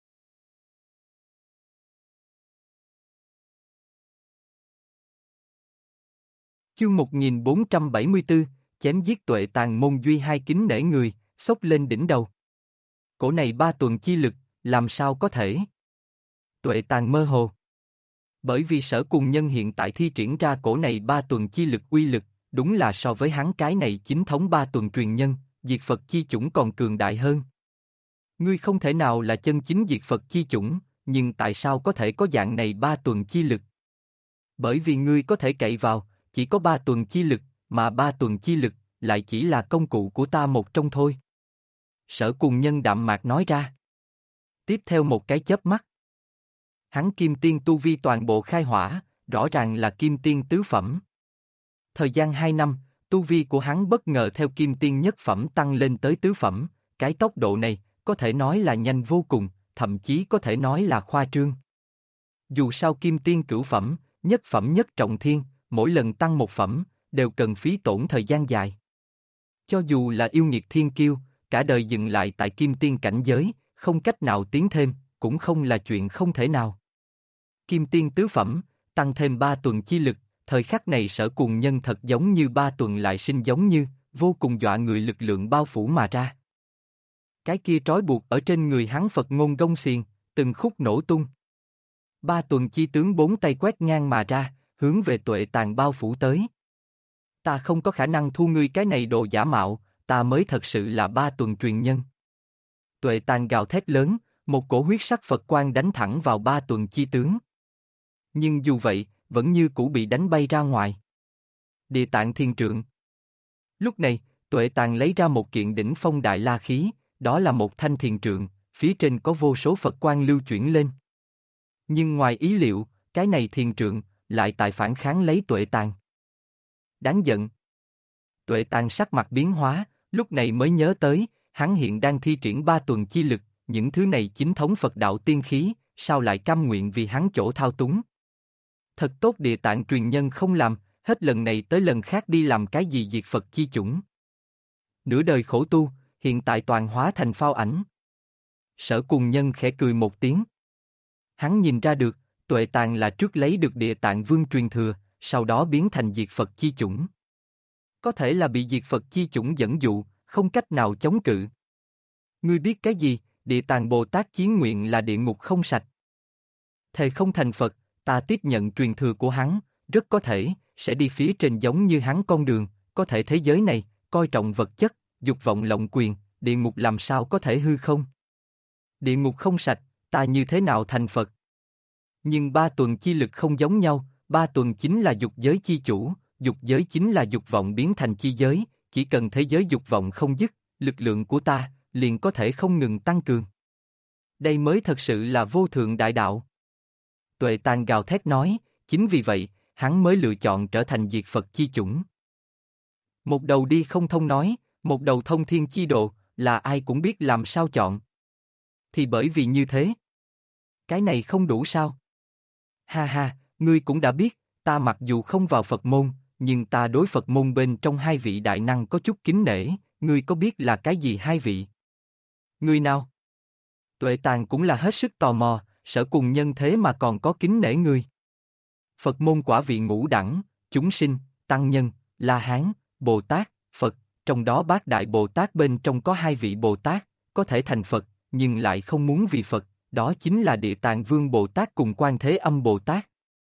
Chương 1474, chém giết Tuệ Tàn môn duy hai kính nể người, xốc lên đỉnh đầu. Cổ này ba tuần chi lực, làm sao có thể? Tuệ Tàn mơ hồ. Bởi vì Sở Cùng Nhân hiện tại thi triển ra cổ này ba tuần chi lực uy lực, đúng là so với hắn cái này chính thống ba tuần truyền nhân, diệt Phật chi chủng còn cường đại hơn. Ngươi không thể nào là chân chính diệt Phật chi chủng, nhưng tại sao có thể có dạng này ba tuần chi lực? Bởi vì ngươi có thể cậy vào, chỉ có ba tuần chi lực, mà ba tuần chi lực, lại chỉ là công cụ của ta một trong thôi. Sở Cùng Nhân đạm mạc nói ra. Tiếp theo một cái chớp mắt. Hắn kim tiên tu vi toàn bộ khai hỏa, rõ ràng là kim tiên tứ phẩm. Thời gian 2 năm, tu vi của hắn bất ngờ theo kim tiên nhất phẩm tăng lên tới tứ phẩm, cái tốc độ này, có thể nói là nhanh vô cùng, thậm chí có thể nói là khoa trương. Dù sao kim tiên cửu phẩm, nhất phẩm nhất trọng thiên, mỗi lần tăng một phẩm, đều cần phí tổn thời gian dài. Cho dù là yêu nghiệt thiên kiêu, cả đời dừng lại tại kim tiên cảnh giới, không cách nào tiến thêm, cũng không là chuyện không thể nào. Kim tiên tứ phẩm, tăng thêm 3 tuần chi lực, thời khắc này Sở Cùng Nhân thật giống như 3 tuần lại sinh giống như, vô cùng dọa người lực lượng bao phủ mà ra. Cái kia trói buộc ở trên người hắn Phật ngôn gông xiềng, từng khúc nổ tung. 3 tuần chi tướng 4 tay quét ngang mà ra, hướng về Tuệ Tàn bao phủ tới. Ta không có khả năng thu ngươi cái này đồ giả mạo, ta mới thật sự là 3 tuần truyền nhân. Tuệ Tàn gào thét lớn, một cổ huyết sắc Phật quang đánh thẳng vào 3 tuần chi tướng. Nhưng dù vậy, vẫn như cũ bị đánh bay ra ngoài. Địa Tạng Thiên Trượng. Lúc này, Tuệ Tàn lấy ra một kiện đỉnh phong đại la khí, đó là một thanh thiền trượng, phía trên có vô số Phật quang lưu chuyển lên. Nhưng ngoài ý liệu, cái này thiền trượng, lại tại phản kháng lấy Tuệ Tàn. Đáng giận. Tuệ Tàn sắc mặt biến hóa, lúc này mới nhớ tới, hắn hiện đang thi triển 3 tuần chi lực, những thứ này chính thống Phật đạo tiên khí, sao lại cam nguyện vì hắn chỗ thao túng. Thật tốt Địa Tạng truyền nhân không làm, hết lần này tới lần khác đi làm cái gì diệt Phật chi chủng. Nửa đời khổ tu, hiện tại toàn hóa thành phao ảnh. Sở Cùng Nhân khẽ cười một tiếng. Hắn nhìn ra được, Tuệ Tàn là trước lấy được Địa Tạng Vương truyền thừa, sau đó biến thành diệt Phật chi chủng. Có thể là bị diệt Phật chi chủng dẫn dụ, không cách nào chống cự. Ngươi biết cái gì, Địa Tạng Bồ Tát chiến nguyện là địa ngục không sạch. Thề không thành Phật, ta tiếp nhận truyền thừa của hắn, rất có thể, sẽ đi phía trên giống như hắn con đường, có thể thế giới này, coi trọng vật chất, dục vọng lộng quyền, địa ngục làm sao có thể hư không? Địa ngục không sạch, ta như thế nào thành Phật? Nhưng 3 tuần chi lực không giống nhau, 3 tuần chính là dục giới chi chủ, dục giới chính là dục vọng biến thành chi giới, chỉ cần thế giới dục vọng không dứt, lực lượng của ta, liền có thể không ngừng tăng cường. Đây mới thật sự là vô thượng đại đạo. Tuệ Tàn gào thét nói, chính vì vậy, hắn mới lựa chọn trở thành diệt Phật chi chủng. Một đầu đi không thông nói, một đầu thông thiên chi độ, là ai cũng biết làm sao chọn. Thì bởi vì như thế. Cái này không đủ sao? Ha ha, ngươi cũng đã biết, ta mặc dù không vào Phật môn, nhưng ta đối Phật môn bên trong hai vị đại năng có chút kính nể, ngươi có biết là cái gì hai vị? Ngươi nào? Tuệ Tàn cũng là hết sức tò mò, Sở Cùng Nhân thế mà còn có kính nể ngươi. Phật môn quả vị ngũ đẳng, chúng sinh, tăng nhân, La Hán, Bồ Tát, Phật, trong đó Bát Đại Bồ Tát bên trong có hai vị Bồ Tát, có thể thành Phật, nhưng lại không muốn vì Phật, đó chính là Địa Tạng Vương Bồ Tát cùng Quan Thế Âm Bồ Tát.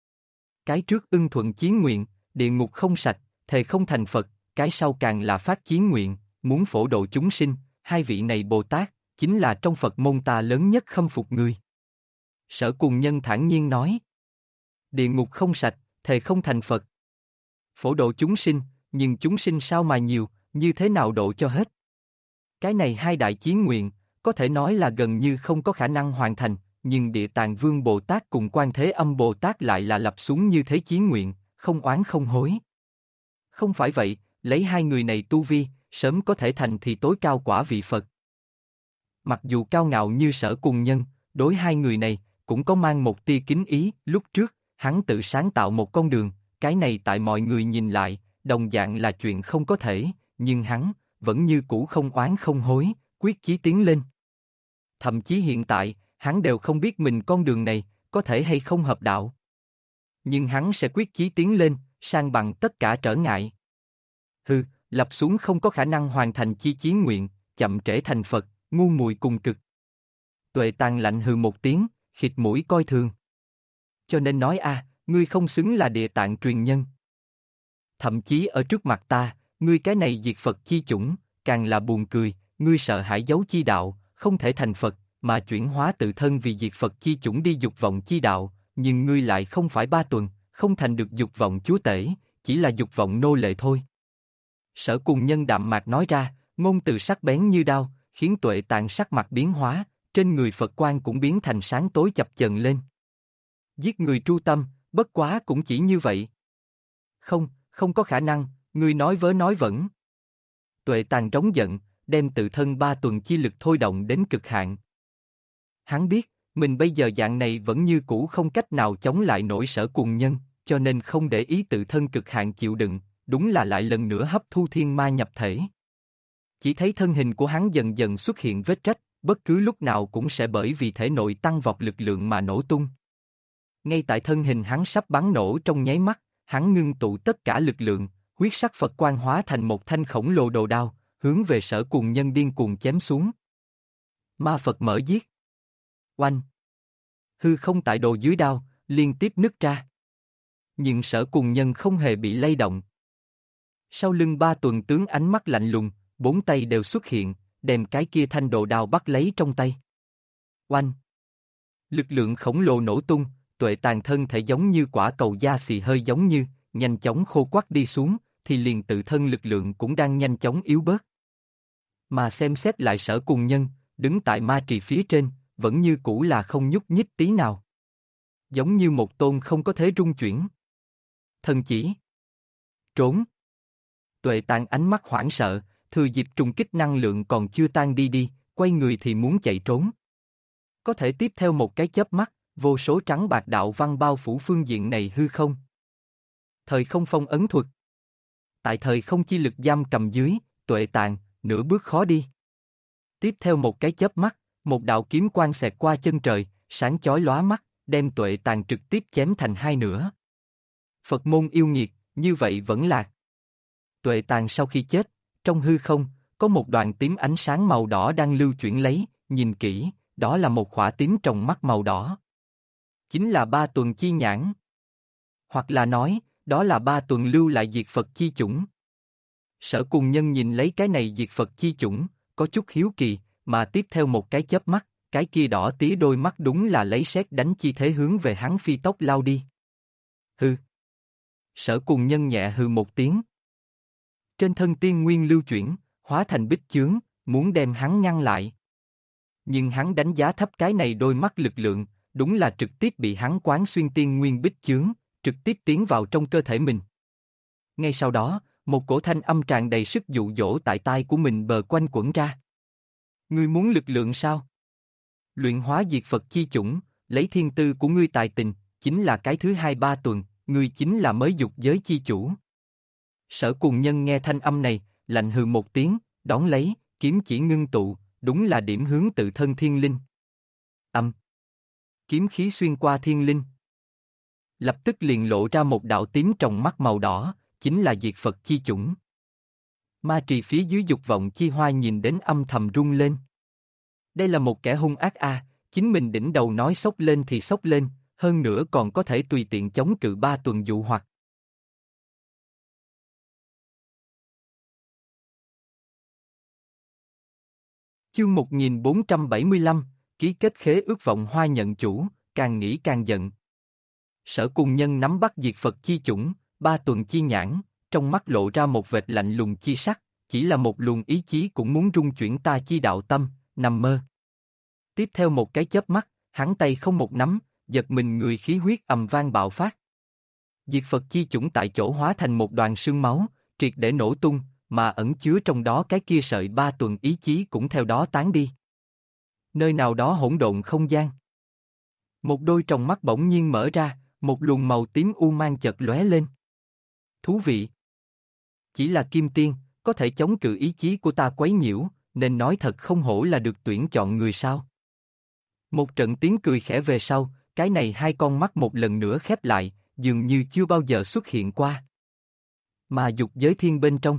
Cái trước ưng thuận chí nguyện, địa ngục không sạch, thề không thành Phật, cái sau càng là phát chí nguyện, muốn phổ độ chúng sinh, hai vị này Bồ Tát, chính là trong Phật môn ta lớn nhất khâm phục ngươi. Sở Cùng Nhân thản nhiên nói. Địa ngục không sạch, thề không thành Phật. Phổ độ chúng sinh, nhưng chúng sinh sao mà nhiều, như thế nào độ cho hết? Cái này hai đại chí nguyện, có thể nói là gần như không có khả năng hoàn thành, nhưng Địa Tạng Vương Bồ Tát cùng Quan Thế Âm Bồ Tát lại là lập xuống như thế chí nguyện, không oán không hối. Không phải vậy, lấy hai người này tu vi, sớm có thể thành thì tối cao quả vị Phật. Mặc dù cao ngạo như Sở Cùng Nhân, đối hai người này, cũng có mang một tia kính ý, lúc trước, hắn tự sáng tạo một con đường, cái này tại mọi người nhìn lại, đồng dạng là chuyện không có thể, nhưng hắn, vẫn như cũ không oán không hối, quyết chí tiến lên. Thậm chí hiện tại, hắn đều không biết mình con đường này, có thể hay không hợp đạo. Nhưng hắn sẽ quyết chí tiến lên, san bằng tất cả trở ngại. Hừ, lập xuống không có khả năng hoàn thành chi chí nguyện, chậm trễ thành Phật, ngu muội cùng cực. Tuệ Tàn lạnh hừ một tiếng, khịt mũi coi thường. Cho nên nói ngươi không xứng là Địa Tạng truyền nhân. Thậm chí ở trước mặt ta, ngươi cái này diệt Phật chi chủng, càng là buồn cười, ngươi sợ hãi giấu chi đạo, không thể thành Phật, mà chuyển hóa tự thân vì diệt Phật chi chủng đi dục vọng chi đạo, nhưng ngươi lại không phải Ba Tuần, không thành được dục vọng chúa tể, chỉ là dục vọng nô lệ thôi. Sở Cùng Nhân đạm mạc nói ra, ngôn từ sắc bén như đao, khiến Tuệ Tàn sắc mặt biến hóa, trên người Phật quang cũng biến thành sáng tối chập chờn lên. Giết người tru tâm, bất quá cũng chỉ như vậy. Không, không có khả năng, ngươi nói vớ nói vẩn. Tuệ Tàn trống giận, đem tự thân 3 tuần chi lực thôi động đến cực hạn. Hắn biết, mình bây giờ dạng này vẫn như cũ không cách nào chống lại nổi Sở Cùng Nhân, cho nên không để ý tự thân cực hạn chịu đựng, đúng là lại lần nữa hấp thu thiên ma nhập thể. Chỉ thấy thân hình của hắn dần dần xuất hiện vết rách, bất cứ lúc nào cũng sẽ bởi vì thể nội tăng vọt lực lượng mà nổ tung. Ngay tại thân hình hắn sắp bắn nổ trong nháy mắt, hắn ngưng tụ tất cả lực lượng, huyết sắc Phật quang hóa thành một thanh khổng lồ đồ đao, hướng về Sở Cùng Nhân điên cuồng chém xuống. Ma Phật mở giết. Oanh! Hư không tại đồ dưới đao, liên tiếp nứt ra. Nhưng Sở Cùng Nhân không hề bị lay động. Sau lưng 3 tuần tướng ánh mắt lạnh lùng, 4 tay đều xuất hiện, đem cái kia thanh đồ đao bắt lấy trong tay. Oanh! Lực lượng khổng lồ nổ tung, Tuệ Tàn thân thể giống như quả cầu da xì hơi giống như, nhanh chóng khô quắt đi xuống, thì liền tự thân lực lượng cũng đang nhanh chóng yếu bớt. Mà xem xét lại Sở Cùng Nhân, đứng tại ma trì phía trên, vẫn như cũ là không nhúc nhích tí nào. Giống như một tôn không có thế rung chuyển. Thần chỉ. Trốn. Tuệ Tàn ánh mắt hoảng sợ, thừa dịp trùng kích năng lượng còn chưa tan đi, quay người thì muốn chạy trốn. Có thể tiếp theo một cái chớp mắt, vô số trắng bạc đạo văn bao phủ phương diện này hư không. Thời không phong ấn thuật. Tại thời không chi lực giam cầm dưới, Tuệ Tàn, nửa bước khó đi. Tiếp theo một cái chớp mắt, một đạo kiếm quang xẹt qua chân trời, sáng chói lóa mắt, đem Tuệ Tàn trực tiếp chém thành hai nửa. Phật môn yêu nghiệt, như vậy vẫn lạc. Tuệ Tàn sau khi chết, trong hư không, có một đoàn tím ánh sáng màu đỏ đang lưu chuyển lấy, nhìn kỹ, đó là một khỏa tím trong mắt màu đỏ. Chính là 3 tuần chi nhãn. Hoặc là nói, đó là 3 tuần lưu lại diệt Phật chi chủng. Sở Cùng Nhân nhìn lấy cái này diệt Phật chi chủng, có chút hiếu kỳ, mà tiếp theo một cái chớp mắt, cái kia đỏ tía đôi mắt đúng là lấy sét đánh chi thế hướng về hắn phi tốc lao đi. Hừ. Sở Cùng Nhân nhẹ hừ một tiếng. Trên thân tiên nguyên lưu chuyển, hóa thành bích chướng, muốn đem hắn ngăn lại. Nhưng hắn đánh giá thấp cái này đôi mắt lực lượng, đúng là trực tiếp bị hắn quán xuyên tiên nguyên bích chướng, trực tiếp tiến vào trong cơ thể mình. Ngay sau đó, một cổ thanh âm tràn đầy sức dụ dỗ tại tai của mình bờ quanh quẩn ra. Ngươi muốn lực lượng sao? Luyện hóa diệt Phật chi chủng, lấy thiên tư của ngươi tài tình, chính là cái thứ 2-3 tuần, ngươi chính là mới dục giới chi chủ. Sở Cùng Nhân nghe thanh âm này, lạnh hừ một tiếng, đón lấy, kiếm chỉ ngưng tụ, đúng là điểm hướng tự thân thiên linh. Kiếm khí xuyên qua thiên linh. Lập tức liền lộ ra một đạo tím trong mắt màu đỏ, chính là diệt Phật chi chủng. Ma trì phía dưới dục vọng chi hoa nhìn đến âm thầm rung lên. Đây là một kẻ hung ác chính mình đỉnh đầu nói xốc lên thì xốc lên, hơn nữa còn có thể tùy tiện chống cự 3 tuần dụ hoặc. Chương 1475, ký kết khế ước vọng hoa nhận chủ, càng nghĩ càng giận. Sở Cùng Nhân nắm bắt diệt Phật chi chủng, 3 tuần chi nhãn, trong mắt lộ ra một vệt lạnh lùng chi sắc, chỉ là một luồng ý chí cũng muốn rung chuyển ta chi đạo tâm, nằm mơ. Tiếp theo một cái chớp mắt, hắn tay không một nắm, giật mình người khí huyết ầm vang bạo phát. Diệt Phật chi chủng tại chỗ hóa thành một đoàn sương máu, triệt để nổ tung, mà ẩn chứa trong đó cái kia sợi 3 tuần ý chí cũng theo đó tán đi. Nơi nào đó hỗn độn không gian. Một đôi tròng mắt bỗng nhiên mở ra, một luồng màu tím u mang chợt lóe lên. Thú vị. Chỉ là kim tiên, có thể chống cự ý chí của ta quấy nhiễu, nên nói thật không hổ là được tuyển chọn người sao. Một trận tiếng cười khẽ về sau, cái này hai con mắt một lần nữa khép lại, dường như chưa bao giờ xuất hiện qua. Mà dục giới thiên bên trong.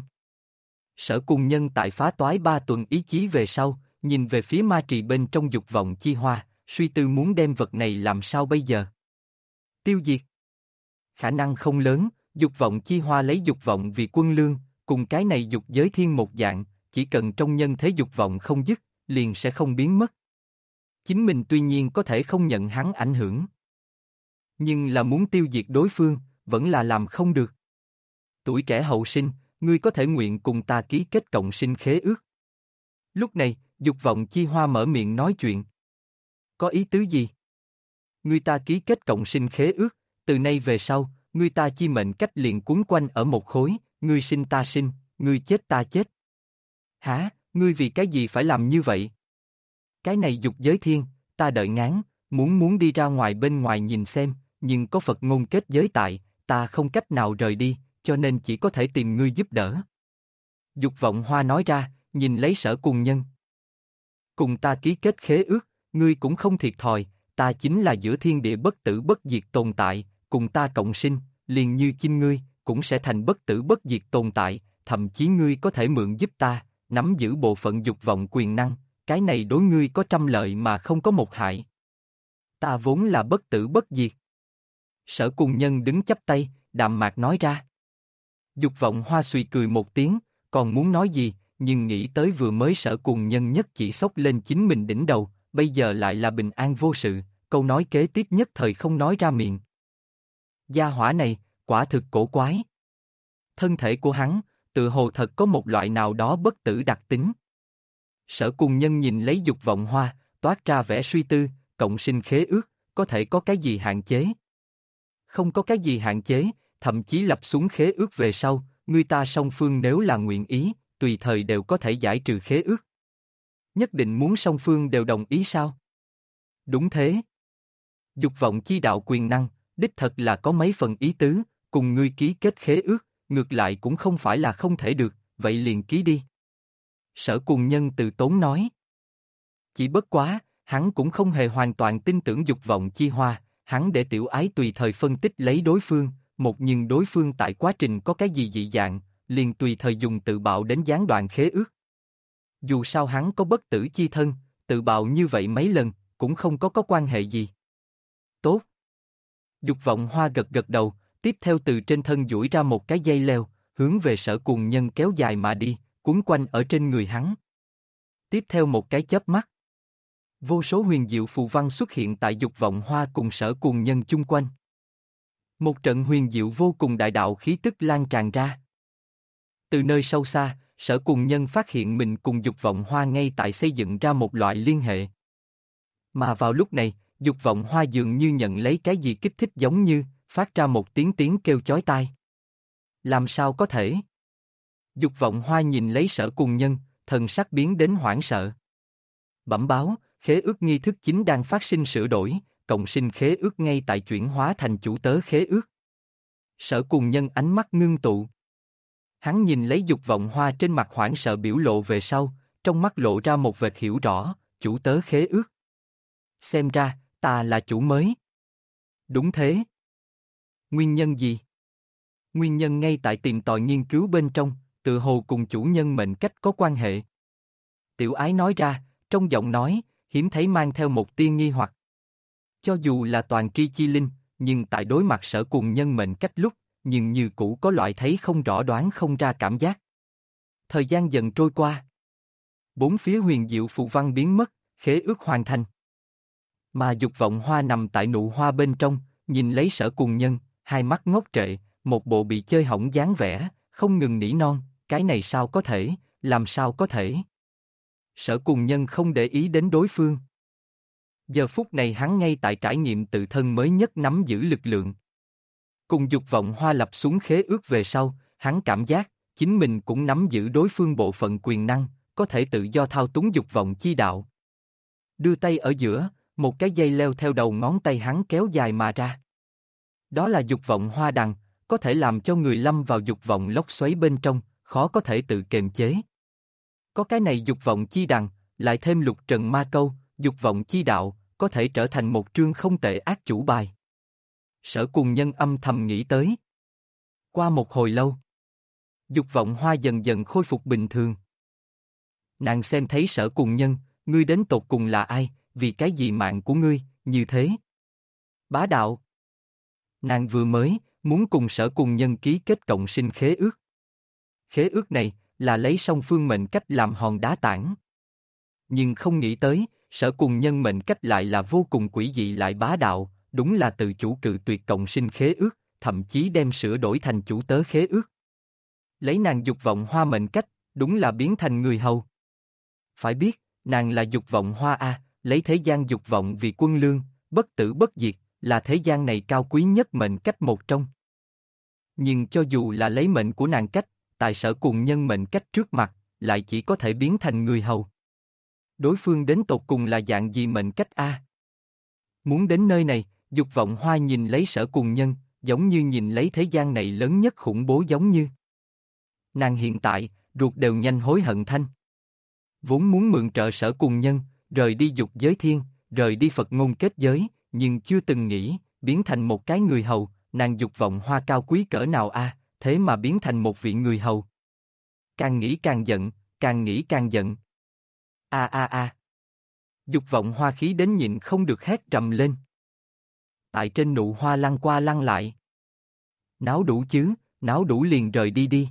Sở Cùng Nhân tại phá toái 3 tuần ý chí về sau, nhìn về phía ma trì bên trong dục vọng chi hoa, suy tư muốn đem vật này làm sao bây giờ. Tiêu diệt. Khả năng không lớn, dục vọng chi hoa lấy dục vọng vì quân lương, cùng cái này dục giới thiên một dạng, chỉ cần trong nhân thế dục vọng không dứt, liền sẽ không biến mất. Chính mình tuy nhiên có thể không nhận hắn ảnh hưởng. Nhưng là muốn tiêu diệt đối phương, vẫn là làm không được. Tuổi trẻ hậu sinh, ngươi có thể nguyện cùng ta ký kết cộng sinh khế ước. Lúc này, dục vọng chi hoa mở miệng nói chuyện. Có ý tứ gì? Ngươi ta ký kết cộng sinh khế ước, từ nay về sau, ngươi ta chi mệnh cách liền cuốn quanh ở một khối, ngươi sinh ta sinh, ngươi chết ta chết. Hả, ngươi vì cái gì phải làm như vậy? Cái này dục giới thiên, ta đợi ngán, muốn đi ra ngoài bên ngoài nhìn xem, nhưng có Phật ngôn kết giới tại, ta không cách nào rời đi, cho nên chỉ có thể tìm ngươi giúp đỡ. Dục vọng hoa nói ra, nhìn lấy Sở Cùng Nhân. Cùng ta ký kết khế ước, ngươi cũng không thiệt thòi, ta chính là giữa thiên địa bất tử bất diệt tồn tại, cùng ta cộng sinh, liền như chim ngươi, cũng sẽ thành bất tử bất diệt tồn tại, thậm chí ngươi có thể mượn giúp ta, nắm giữ bộ phận dục vọng quyền năng, cái này đối ngươi có trăm lợi mà không có một hại. Ta vốn là bất tử bất diệt. Sở Cùng Nhân đứng chắp tay, đạm mạc nói ra. Dục vọng hoa suy cười một tiếng, còn muốn nói gì, nhưng nghĩ tới vừa mới Sở Cùng Nhân nhất chỉ xốc lên chính mình đỉnh đầu, bây giờ lại là bình an vô sự, câu nói kế tiếp nhất thời không nói ra miệng. Gia hỏa này, quả thực cổ quái. Thân thể của hắn, tự hồ thật có một loại nào đó bất tử đặc tính. Sở Cùng Nhân nhìn lấy dục vọng hoa, toát ra vẻ suy tư, cộng sinh khế ước, có thể có cái gì hạn chế? Không có cái gì hạn chế, thậm chí lập xuống khế ước về sau, người ta song phương nếu là nguyện ý, tùy thời đều có thể giải trừ khế ước. Nhất định muốn song phương đều đồng ý sao? Đúng thế. Dục vọng chi đạo quyền năng, đích thật là có mấy phần ý tứ, cùng ngươi ký kết khế ước, ngược lại cũng không phải là không thể được, vậy liền ký đi. Sở Cùng Nhân từ tốn nói. Chỉ bất quá, hắn cũng không hề hoàn toàn tin tưởng dục vọng chi hoa, hắn để tiểu ái tùy thời phân tích lấy đối phương, một nhưng đối phương tại quá trình có cái gì dị dạng, liền tùy thời dùng tự bạo đến gián đoạn khế ước. Dù sao hắn có bất tử chi thân, tự bạo như vậy mấy lần, cũng không có quan hệ gì. Tốt. Dục vọng hoa gật gật đầu, tiếp theo từ trên thân duỗi ra một cái dây leo, hướng về Sở Cùng Nhân kéo dài mà đi, cuốn quanh ở trên người hắn. Tiếp theo một cái chớp mắt. Vô số huyền diệu phù văn xuất hiện tại dục vọng hoa cùng Sở Cùng Nhân chung quanh. Một trận huyền diệu vô cùng đại đạo khí tức lan tràn ra. Từ nơi sâu xa, Sở Cùng Nhân phát hiện mình cùng dục vọng hoa ngay tại xây dựng ra một loại liên hệ. Mà vào lúc này, dục vọng hoa dường như nhận lấy cái gì kích thích giống như, phát ra một tiếng kêu chói tai. Làm sao có thể? Dục vọng hoa nhìn lấy Sở Cùng Nhân, thần sắc biến đến hoảng sợ. Bẩm báo, khế ước nghi thức chính đang phát sinh sửa đổi, cộng sinh khế ước ngay tại chuyển hóa thành chủ tớ khế ước. Sở Cùng Nhân ánh mắt ngưng tụ. Hắn nhìn lấy Dục Vọng Hoa trên mặt hoảng sợ biểu lộ về sau, trong mắt lộ ra một vệt hiểu rõ, chủ tớ khế ước. Xem ra, ta là chủ mới. Đúng thế. Nguyên nhân gì? Nguyên nhân ngay tại tìm tòi nghiên cứu bên trong, tự hồ cùng chủ nhân mệnh cách có quan hệ. Tiểu Ái nói ra, trong giọng nói, hiếm thấy mang theo một tia nghi hoặc. Cho dù là toàn tri chi linh, nhưng tại đối mặt Sở Cùng Nhân mệnh cách lúc, nhưng như cũ có loại thấy không rõ đoán không ra cảm giác. Thời gian dần trôi qua. Bốn phía huyền diệu phù văn biến mất, khế ước hoàn thành. Mà Dục Vọng Hoa nằm tại nụ hoa bên trong, nhìn lấy Sở Cùng Nhân, hai mắt ngốc trệ, một bộ bị chơi hỏng dáng vẻ, không ngừng nỉ non, cái này sao có thể, làm sao có thể. Sở Cùng Nhân không để ý đến đối phương. Giờ phút này hắn ngay tại trải nghiệm tự thân mới nhất nắm giữ lực lượng. Cùng Dục Vọng Hoa lập xuống khế ước về sau, hắn cảm giác, chính mình cũng nắm giữ đối phương bộ phận quyền năng, có thể tự do thao túng dục vọng chi đạo. Đưa tay ở giữa, một cái dây leo theo đầu ngón tay hắn kéo dài mà ra. Đó là Dục Vọng Hoa đằng, có thể làm cho người lâm vào dục vọng lốc xoáy bên trong, khó có thể tự kiềm chế. Có cái này dục vọng chi đằng, lại thêm lục trần ma câu, dục vọng chi đạo, có thể trở thành một trương không tệ ác chủ bài. Sở Cùng Nhân âm thầm nghĩ tới. Qua một hồi lâu, Dục Vọng Hoa dần dần khôi phục bình thường. Nàng xem thấy Sở Cùng Nhân, ngươi đến tột cùng là ai, vì cái gì mạng của ngươi, như thế? Bá đạo. Nàng vừa mới, muốn cùng Sở Cùng Nhân ký kết cộng sinh khế ước. Khế ước này, là lấy song phương mệnh cách làm hòn đá tảng. Nhưng không nghĩ tới, Sở Cùng Nhân mệnh cách lại là vô cùng quỷ dị lại bá đạo, đúng là tự chủ cự tuyệt cộng sinh khế ước, thậm chí đem sửa đổi thành chủ tớ khế ước. Lấy nàng Dục Vọng Hoa mệnh cách, đúng là biến thành người hầu. Phải biết, nàng là Dục Vọng Hoa a, lấy thế gian dục vọng vì quân lương, bất tử bất diệt, là thế gian này cao quý nhất mệnh cách một trong. Nhưng cho dù là lấy mệnh của nàng cách, tại Sở Cùng Nhân mệnh cách trước mặt, lại chỉ có thể biến thành người hầu. Đối phương đến tột cùng là dạng gì mệnh cách a? Muốn đến nơi này, Dục Vọng Hoa nhìn lấy Sở Cùng Nhân, giống như nhìn lấy thế gian này lớn nhất khủng bố giống như. Nàng hiện tại, ruột đều nhanh hối hận thanh. Vốn muốn mượn trợ Sở Cùng Nhân, rời đi dục giới thiên, rời đi Phật ngôn kết giới, nhưng chưa từng nghĩ, biến thành một cái người hầu, nàng Dục Vọng Hoa cao quý cỡ nào a, thế mà biến thành một vị người hầu. Càng nghĩ càng giận, càng nghĩ càng giận. A a a. Dục Vọng Hoa khí đến nhịn không được hét trầm lên. Tại trên nụ hoa lăn qua lăn lại. Náo đủ chứ, náo đủ liền rời đi đi.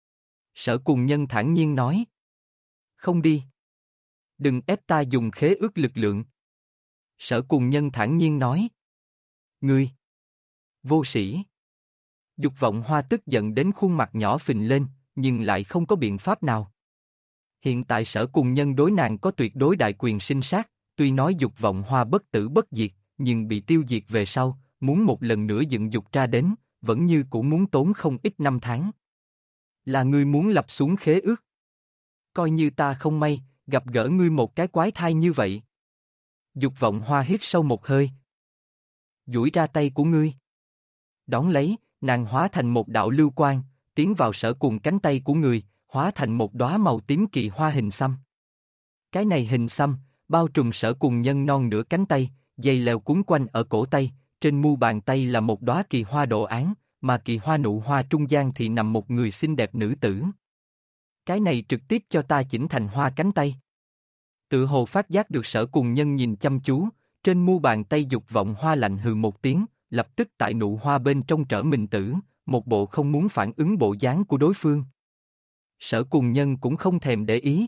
Sở Cùng Nhân thản nhiên nói. Không đi. Đừng ép ta dùng khế ước lực lượng. Sở Cùng Nhân thản nhiên nói. Ngươi. Vô sĩ. Dục Vọng Hoa tức giận đến khuôn mặt nhỏ phình lên, nhưng lại không có biện pháp nào. Hiện tại Sở Cùng Nhân đối nàng có tuyệt đối đại quyền sinh sát, tuy nói Dục Vọng Hoa bất tử bất diệt, nhưng bị tiêu diệt về sau, muốn một lần nữa dựng dục ra đến, vẫn như cũng muốn tốn không ít năm tháng. Là ngươi muốn lập xuống khế ước. Coi như ta không may, gặp gỡ ngươi một cái quái thai như vậy. Dục Vọng Hoa hít sâu một hơi. Duỗi ra tay của ngươi. Đón lấy, nàng hóa thành một đạo lưu quang, tiến vào Sở Cùng cánh tay của người, hóa thành một đóa màu tím kỳ hoa hình xăm. Cái này hình xăm, bao trùm Sở Cùng Nhân non nửa cánh tay, dây leo cuốn quanh ở cổ tay, trên mu bàn tay là một đóa kỳ hoa đồ án, mà kỳ hoa nụ hoa trung gian thì nằm một người xinh đẹp nữ tử. Cái này trực tiếp cho ta chỉnh thành hoa cánh tay. Tự hồ phát giác được Sở Cùng Nhân nhìn chăm chú, trên mu bàn tay Dục Vọng Hoa lạnh hừ một tiếng, lập tức tại nụ hoa bên trong trở mình tử, một bộ không muốn phản ứng bộ dáng của đối phương. Sở Cùng Nhân cũng không thèm để ý.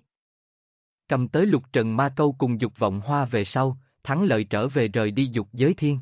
Cầm tới lục trần ma câu cùng Dục Vọng Hoa về sau, thắng lợi trở về rời đi dục giới thiên.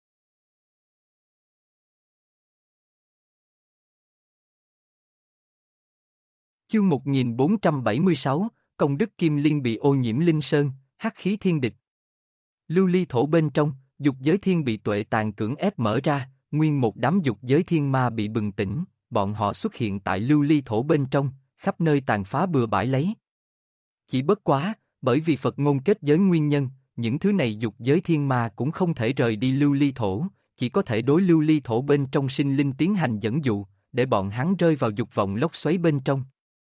Chương 1476, Công đức Kim Liên bị ô nhiễm linh sơn, hắc khí thiên địch. Lưu ly thổ bên trong, dục giới thiên bị tuệ tàn cưỡng ép mở ra, nguyên một đám dục giới thiên ma bị bừng tỉnh, bọn họ xuất hiện tại lưu ly thổ bên trong, khắp nơi tàn phá bừa bãi lấy. Chỉ bất quá, Bởi vì Phật ngôn kết giới nguyên nhân, những thứ này dục giới thiên ma cũng không thể rời đi lưu ly thổ, chỉ có thể đối lưu ly thổ bên trong sinh linh tiến hành dẫn dụ, để bọn hắn rơi vào dục vọng lốc xoáy bên trong.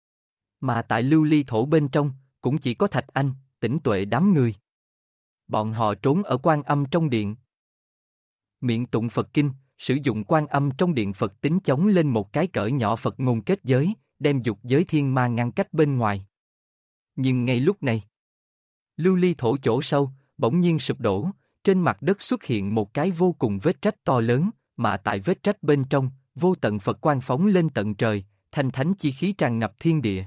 Mà tại lưu ly thổ bên trong, cũng chỉ có Thạch Anh, Tĩnh Tuệ đám người. Bọn họ trốn ở Quan Âm trong điện. Miệng tụng Phật kinh, sử dụng Quan Âm trong điện Phật tính chống lên một cái cỡ nhỏ Phật ngôn kết giới, đem dục giới thiên ma ngăn cách bên ngoài. Nhưng ngay lúc này, lưu ly thổ chỗ sâu, bỗng nhiên sụp đổ, trên mặt đất xuất hiện một cái vô cùng vết rách to lớn, mà tại vết rách bên trong, vô tận Phật quang phóng lên tận trời, thanh thánh chi khí tràn ngập thiên địa.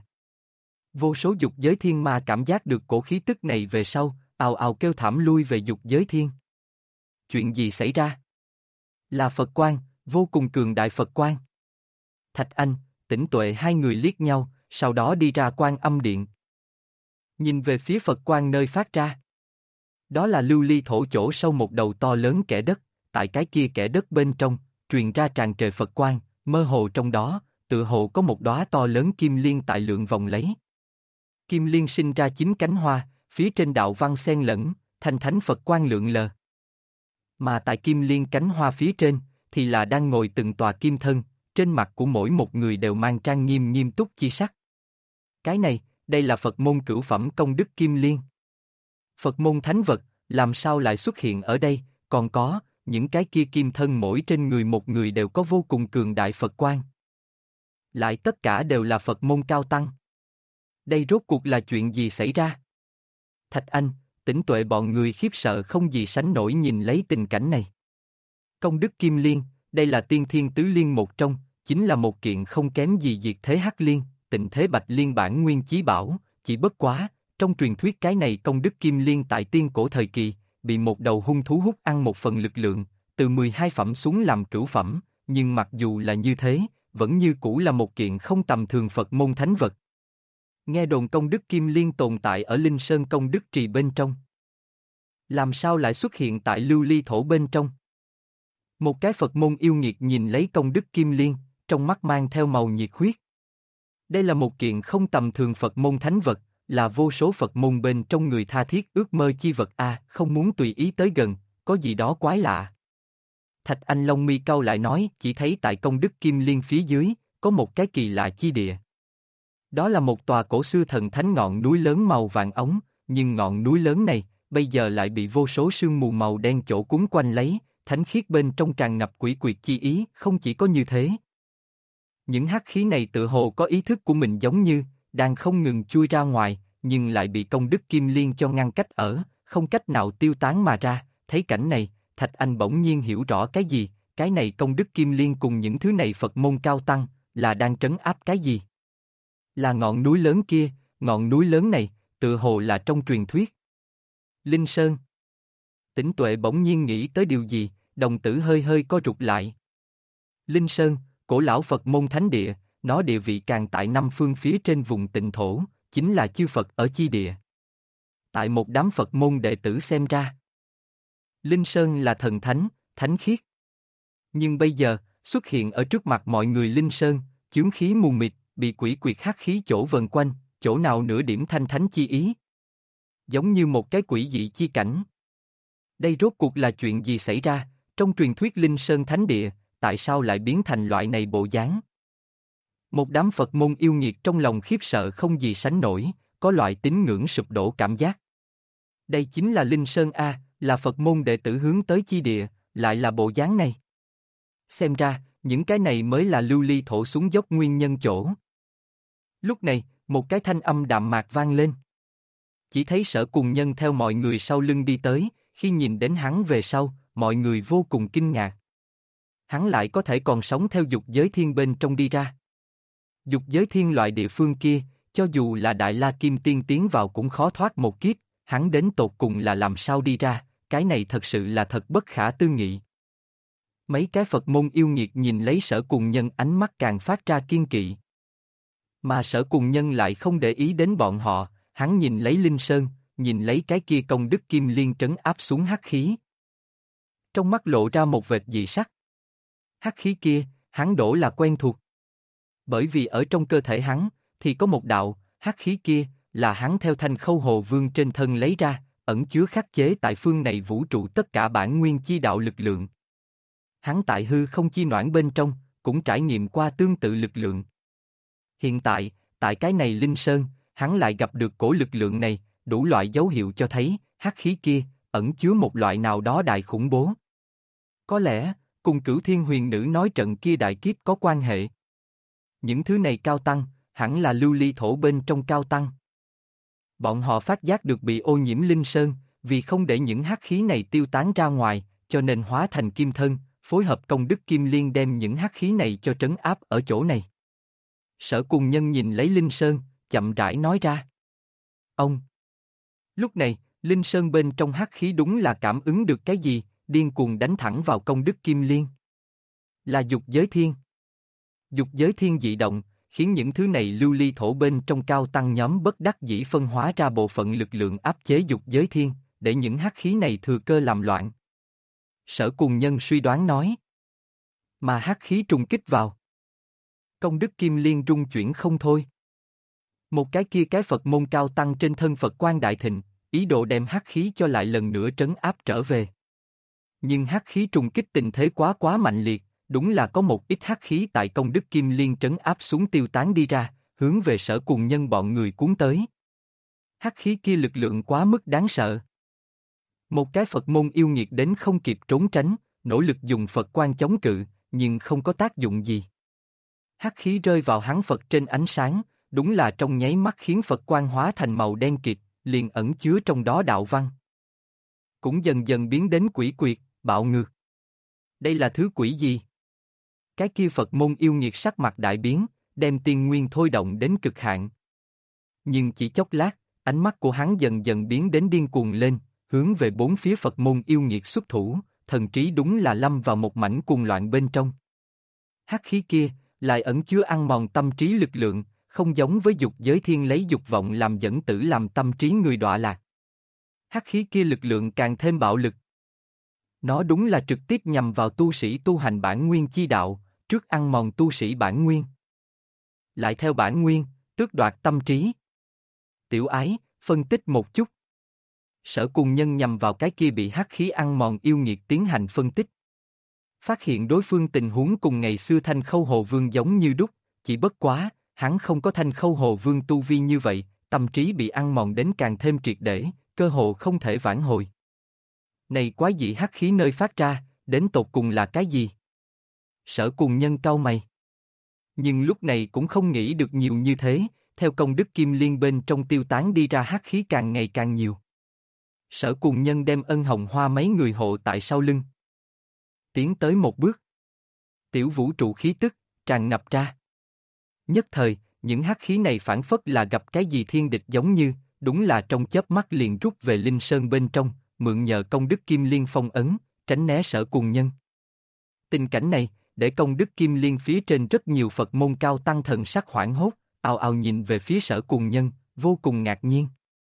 Vô số dục giới thiên ma cảm giác được cổ khí tức này về sau, ào ào kêu thảm lui về dục giới thiên. Chuyện gì xảy ra? Là Phật quang, vô cùng cường đại Phật quang. Thạch Anh, Tĩnh Tuệ hai người liếc nhau, sau đó đi ra Quan Âm điện. Nhìn về phía Phật quang nơi phát ra. Đó là lưu ly thổ chỗ sâu một đầu to lớn kẽ đất, tại cái kia kẽ đất bên trong, truyền ra tràn trời Phật quang, mơ hồ trong đó, tựa hồ có một đóa to lớn kim liên tại lượn vòng lấy. Kim liên sinh ra 9 cánh hoa, phía trên đạo văn xen lẫn, thanh thánh Phật quang lượn lờ. Mà tại kim liên cánh hoa phía trên, thì là đang ngồi từng tòa kim thân, trên mặt của mỗi một người đều mang trang nghiêm nghiêm túc chi sắc. Cái này, đây là Phật môn cửu phẩm công đức kim liên. Phật môn thánh vật, làm sao lại xuất hiện ở đây, còn có, những cái kia kim thân mỗi trên người một người đều có vô cùng cường đại Phật quang. Lại tất cả đều là Phật môn cao tăng. Đây rốt cuộc là chuyện gì xảy ra? Thạch Anh, Tĩnh Tuệ bọn người khiếp sợ không gì sánh nổi nhìn lấy tình cảnh này. Công đức kim liên, đây là tiên thiên tứ liên một trong, chính là một kiện không kém gì diệt thế hắc liên, tịnh thế bạch liên bản nguyên chí bảo, chỉ bất quá, trong truyền thuyết cái này công đức kim liên tại tiên cổ thời kỳ, bị một đầu hung thú hút ăn một phần lực lượng, từ 12 phẩm xuống làm cửu phẩm, nhưng mặc dù là như thế, vẫn như cũ là một kiện không tầm thường Phật môn thánh vật. Nghe đồn công đức kim liên tồn tại ở Linh Sơn công đức trì bên trong. Làm sao lại xuất hiện tại lưu ly thổ bên trong? Một cái Phật môn yêu nghiệt nhìn lấy công đức kim liên, trong mắt mang theo màu nhiệt huyết. Đây là một kiện không tầm thường Phật môn thánh vật, là vô số Phật môn bên trong người tha thiết ước mơ chi vật không muốn tùy ý tới gần, có gì đó quái lạ. Thạch Anh Long mi cau lại nói, chỉ thấy tại công đức kim liên phía dưới, có một cái kỳ lạ chi địa. Đó là một tòa cổ xưa thần thánh ngọn núi lớn màu vàng ống, nhưng ngọn núi lớn này, bây giờ lại bị vô số sương mù màu đen chỗ cuốn quanh lấy, thánh khiết bên trong tràn ngập quỷ quyệt chi ý, không chỉ có như thế. Những hắc khí này tự hồ có ý thức của mình giống như, đang không ngừng chui ra ngoài, nhưng lại bị công đức kim liên cho ngăn cách ở, không cách nào tiêu tán mà ra, thấy cảnh này, Thạch Anh bỗng nhiên hiểu rõ cái gì, cái này công đức kim liên cùng những thứ này Phật môn cao tăng, là đang trấn áp cái gì? Là ngọn núi lớn kia, ngọn núi lớn này, tự hồ là trong truyền thuyết. Linh Sơn. Tĩnh Tuệ bỗng nhiên nghĩ tới điều gì, đồng tử hơi hơi co rụt lại. Linh Sơn, cổ lão Phật môn thánh địa, nó địa vị càng tại năm phương phía trên vùng tịnh thổ, chính là chư Phật ở chi địa. Tại một đám Phật môn đệ tử xem ra, Linh Sơn là thần thánh, thánh khiết. Nhưng bây giờ, xuất hiện ở trước mặt mọi người Linh Sơn, chướng khí mù mịt, bị quỷ quyệt hắc khí chỗ vần quanh, chỗ nào nửa điểm thanh thánh chi ý. Giống như một cái quỷ dị chi cảnh. Đây rốt cuộc là chuyện gì xảy ra, trong truyền thuyết Linh Sơn Thánh Địa, tại sao lại biến thành loại này bộ dáng? Một đám Phật môn yêu nghiệt trong lòng khiếp sợ không gì sánh nổi, có loại tín ngưỡng sụp đổ cảm giác. Đây chính là Linh Sơn là Phật môn đệ tử hướng tới chi địa, lại là bộ dáng này. Xem ra, những cái này mới là lưu ly thổ xuống dốc nguyên nhân chỗ. Lúc này, một cái thanh âm đạm mạc vang lên. Chỉ thấy Sở Cùng Nhân theo mọi người sau lưng đi tới, khi nhìn đến hắn về sau, mọi người vô cùng kinh ngạc. Hắn lại có thể còn sống theo dục giới thiên bên trong đi ra. Dục giới thiên loại địa phương kia, cho dù là Đại La Kim Tiên tiến vào cũng khó thoát một kiếp, hắn đến tột cùng là làm sao đi ra, cái này thật sự là thật bất khả tư nghị. Mấy cái Phật môn yêu nghiệt nhìn lấy Sở Cùng Nhân ánh mắt càng phát ra kiên kỵ. Mà Sở Cùng Nhân lại không để ý đến bọn họ, hắn nhìn lấy Linh Sơn, nhìn lấy cái kia công đức kim liên trấn áp xuống hắc khí. Trong mắt lộ ra một vệt dị sắc. Hắc khí kia, hắn đổ là quen thuộc. Bởi vì ở trong cơ thể hắn, thì có một đạo, hắc khí kia, là hắn theo Thanh Khâu Hồ Vương trên thân lấy ra, ẩn chứa khắc chế tại phương này vũ trụ tất cả bản nguyên chi đạo lực lượng. Hắn tại hư không chi noãn bên trong, cũng trải nghiệm qua tương tự lực lượng. Hiện tại, tại cái này Linh Sơn, hắn lại gặp được cổ lực lượng này, đủ loại dấu hiệu cho thấy, hắc khí kia, ẩn chứa một loại nào đó đại khủng bố. Có lẽ, cùng Cửu Thiên Huyền Nữ nói trận kia đại kiếp có quan hệ. Những thứ này cao tăng, hẳn là lưu ly thổ bên trong cao tăng. Bọn họ phát giác được bị ô nhiễm Linh Sơn, vì không để những hắc khí này tiêu tán ra ngoài, cho nên hóa thành kim thân, phối hợp công đức kim liên đem những hắc khí này cho trấn áp ở chỗ này. Sở Cùng Nhân nhìn lấy Linh Sơn, chậm rãi nói ra. Ông! Lúc này, Linh Sơn bên trong hắc khí đúng là cảm ứng được cái gì, điên cuồng đánh thẳng vào công đức kim liên. Là dục giới thiên. Dục giới thiên dị động, khiến những thứ này lưu ly thổ bên trong cao tăng nhóm bất đắc dĩ phân hóa ra bộ phận lực lượng áp chế dục giới thiên, để những hắc khí này thừa cơ làm loạn. Sở Cùng Nhân suy đoán nói. Mà hắc khí trùng kích vào. Công đức kim liên rung chuyển không thôi. Một cái kia cái Phật môn cao tăng trên thân Phật Quan Đại Thịnh, ý đồ đem hắc khí cho lại lần nữa trấn áp trở về. Nhưng hắc khí trùng kích tình thế quá mạnh liệt, đúng là có một ít hắc khí tại công đức kim liên trấn áp xuống tiêu tán đi ra, hướng về Sở Cùng Nhân bọn người cuốn tới. Hắc khí kia lực lượng quá mức đáng sợ. Một cái Phật môn yêu nghiệt đến không kịp trốn tránh, nỗ lực dùng Phật Quan chống cự, nhưng không có tác dụng gì. Hắc khí rơi vào hắn Phật trên ánh sáng, đúng là trong nháy mắt khiến Phật Quan hóa thành màu đen kịt, liền ẩn chứa trong đó đạo văn. Cũng dần dần biến đến quỷ quyệt, bạo ngược. Đây là thứ quỷ gì? Cái kia Phật môn yêu nghiệt sắc mặt đại biến, đem tiên nguyên thôi động đến cực hạn. Nhưng chỉ chốc lát, ánh mắt của hắn dần dần biến đến điên cuồng lên, hướng về bốn phía Phật môn yêu nghiệt xuất thủ, thần trí đúng là lâm vào một mảnh cuồng loạn bên trong. Hắc khí kia, lại ẩn chứa ăn mòn tâm trí lực lượng, không giống với dục giới thiên lấy dục vọng làm dẫn tử làm tâm trí người đọa lạc. Hắc khí kia lực lượng càng thêm bạo lực. Nó đúng là trực tiếp nhằm vào tu sĩ tu hành bản nguyên chi đạo, trước ăn mòn tu sĩ bản nguyên. Lại theo bản nguyên, tước đoạt tâm trí. Tiểu Ái, phân tích một chút. Sở Cùng Nhân nhằm vào cái kia bị hắc khí ăn mòn yêu nghiệt tiến hành phân tích. Phát hiện đối phương tình huống cùng ngày xưa Thanh Khâu Hồ Vương giống như đúc, chỉ bất quá, hắn không có Thanh Khâu Hồ Vương tu vi như vậy, tâm trí bị ăn mòn đến càng thêm triệt để, cơ hồ không thể vãn hồi. Này quái dị hắc khí nơi phát ra, đến tột cùng là cái gì? Sở Cùng Nhân cau mày. Nhưng lúc này cũng không nghĩ được nhiều như thế, theo công đức kim liên bên trong tiêu tán đi ra hắc khí càng ngày càng nhiều. Sở Cùng Nhân đem Ân Hồng Hoa mấy người hộ tại sau lưng. Tiến tới một bước. Tiểu vũ trụ khí tức, tràn ngập ra. Nhất thời, những hắc khí này phản phất là gặp cái gì thiên địch giống như, đúng là trong chớp mắt liền rút về Linh Sơn bên trong, mượn nhờ công đức kim liên phong ấn, tránh né Sở Cùng Nhân. Tình cảnh này, để công đức kim liên phía trên rất nhiều Phật môn cao tăng thần sắc hoảng hốt, ào ào nhìn về phía Sở Cùng Nhân, vô cùng ngạc nhiên.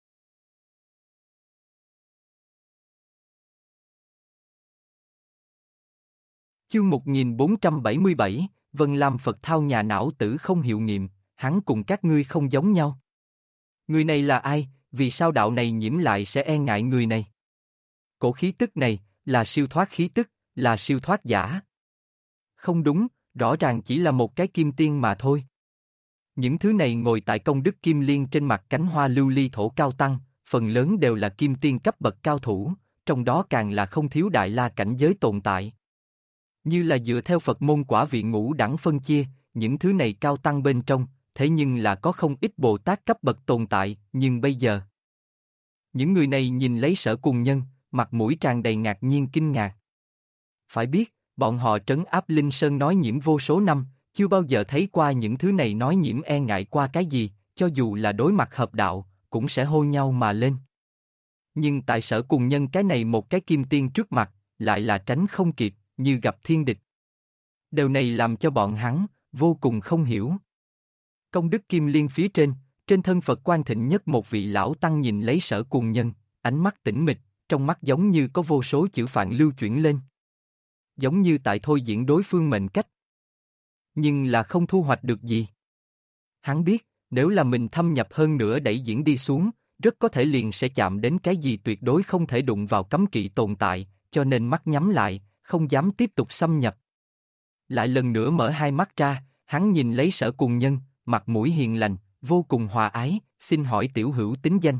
Chương 1477, Vân Lam Phật thao nhà não tử không hiệu nghiệm, hắn cùng các ngươi không giống nhau. Người này là ai, vì sao đạo này nhiễm lại sẽ e ngại người này? Cổ khí tức này, là siêu thoát khí tức, là siêu thoát giả. Không đúng, rõ ràng chỉ là một cái kim tiên mà thôi. Những thứ này ngồi tại công đức kim liên trên mặt cánh hoa lưu ly thổ cao tăng, phần lớn đều là kim tiên cấp bậc cao thủ, trong đó càng là không thiếu đại la cảnh giới tồn tại. Như là dựa theo Phật môn quả vị ngũ đẳng phân chia, những thứ này cao tăng bên trong, thế nhưng là có không ít Bồ Tát cấp bậc tồn tại, nhưng bây giờ. Những người này nhìn lấy Sở Cùng Nhân, mặt mũi tràn đầy ngạc nhiên kinh ngạc. Phải biết, bọn họ trấn áp Linh Sơn nói nhiễm vô số năm, chưa bao giờ thấy qua những thứ này nói nhiễm e ngại qua cái gì, cho dù là đối mặt hợp đạo, cũng sẽ hô nhau mà lên. Nhưng tại Sở Cùng Nhân cái này một cái kim tiên trước mặt, lại là tránh không kịp, như gặp thiên địch. Điều này làm cho bọn hắn, vô cùng không hiểu. Công đức kim liên phía trên thân Phật Quan Thịnh nhất một vị lão tăng nhìn lấy Sở Cùng Nhân, ánh mắt tĩnh mịch, trong mắt giống như có vô số chữ phạn lưu chuyển lên. Giống như tại thôi diễn đối phương mệnh cách. Nhưng là không thu hoạch được gì. Hắn biết, Nếu là mình thâm nhập hơn nữa đẩy diễn đi xuống, rất có thể liền sẽ chạm đến cái gì tuyệt đối không thể đụng vào cấm kỵ tồn tại, cho nên mắt nhắm lại, không dám tiếp tục xâm nhập. Lại lần nữa mở hai mắt ra, hắn nhìn lấy Sở Cùng Nhân, mặt mũi hiền lành, vô cùng hòa ái, xin hỏi tiểu hữu tính danh.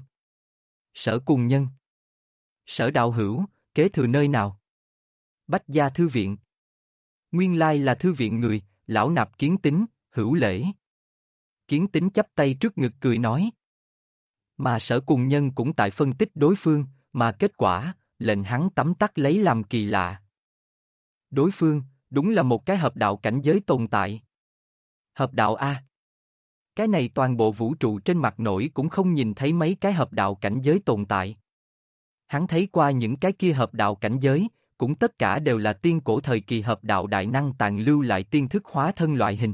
Sở Cùng Nhân. Sở đạo hữu, kế thừa nơi nào? Bách Gia Thư Viện. Nguyên lai là thư viện người, lão nạp Kiến Tính, hữu lễ. Kiến Tính chắp tay trước ngực cười nói. Mà Sở Cùng Nhân cũng tại phân tích đối phương, mà kết quả, lệnh hắn tấm tắc lấy làm kỳ lạ. Đối phương, đúng là một cái hợp đạo cảnh giới tồn tại. Hợp đạo A. Cái này toàn bộ vũ trụ trên mặt nổi cũng không nhìn thấy mấy cái hợp đạo cảnh giới tồn tại. Hắn thấy qua những cái kia hợp đạo cảnh giới, cũng tất cả đều là tiên cổ thời kỳ hợp đạo đại năng tàn lưu lại tiên thức hóa thân loại hình.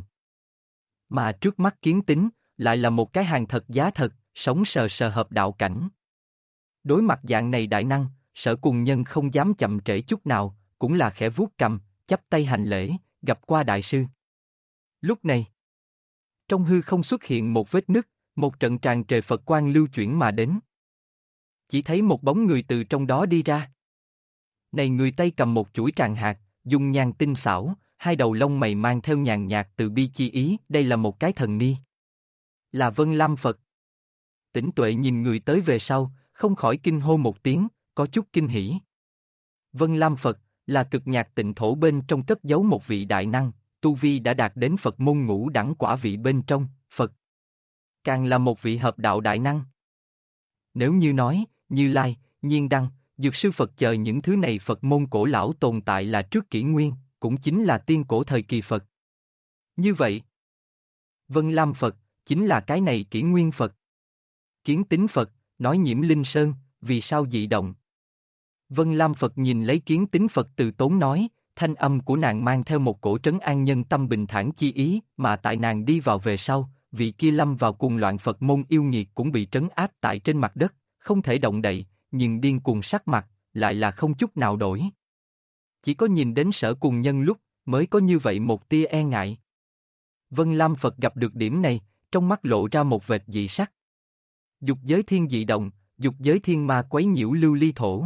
Mà trước mắt Kiến Tính, lại là một cái hàng thật giá thật, sống sờ sờ hợp đạo cảnh. Đối mặt dạng này đại năng, Sở Cùng Nhân không dám chậm trễ chút nào, cũng là khẽ vuốt cầm, chắp tay hành lễ, gặp qua đại sư. Lúc này, trong hư không xuất hiện một vết nứt, một trận tràn trề Phật quang lưu chuyển mà đến. Chỉ thấy một bóng người từ trong đó đi ra. Này người tay cầm một chuỗi tràng hạt, dung nhan tinh xảo, hai đầu lông mày mang theo nhàn nhạt từ bi chi ý, đây là một cái thần ni. Là Vân Lam Phật. Tỉnh Tuệ nhìn người tới về sau, không khỏi kinh hô một tiếng, có chút kinh hỉ. Vân Lam Phật, là cực nhạc tịnh thổ bên trong cất giấu một vị đại năng, tu vi đã đạt đến Phật môn ngũ đẳng quả vị bên trong, Phật. Càng là một vị hợp đạo đại năng. Nếu như nói, Như Lai, Nhiên Đăng, Dược Sư Phật chờ những thứ này Phật môn cổ lão tồn tại là trước kỷ nguyên, cũng chính là tiên cổ thời kỳ Phật. Như vậy, Vân Lam Phật, chính là cái này kỷ nguyên Phật. Kiến Tính Phật, nói Nhiễm Linh Sơn, vì sao dị động? Vân Lam Phật nhìn lấy Kiến Tính Phật từ tốn nói, thanh âm của nàng mang theo một cổ trấn an nhân tâm bình thản chi ý, mà tại nàng đi vào về sau, vị kia lâm vào cuồng loạn Phật môn yêu nghiệt cũng bị trấn áp tại trên mặt đất, không thể động đậy, nhưng điên cuồng sắc mặt, lại là không chút nào đổi. Chỉ có nhìn đến Sở Cùng Nhân lúc, mới có như vậy một tia e ngại. Vân Lam Phật gặp được điểm này, trong mắt lộ ra một vệt dị sắc. Dục giới thiên dị động, dục giới thiên ma quấy nhiễu lưu ly thổ.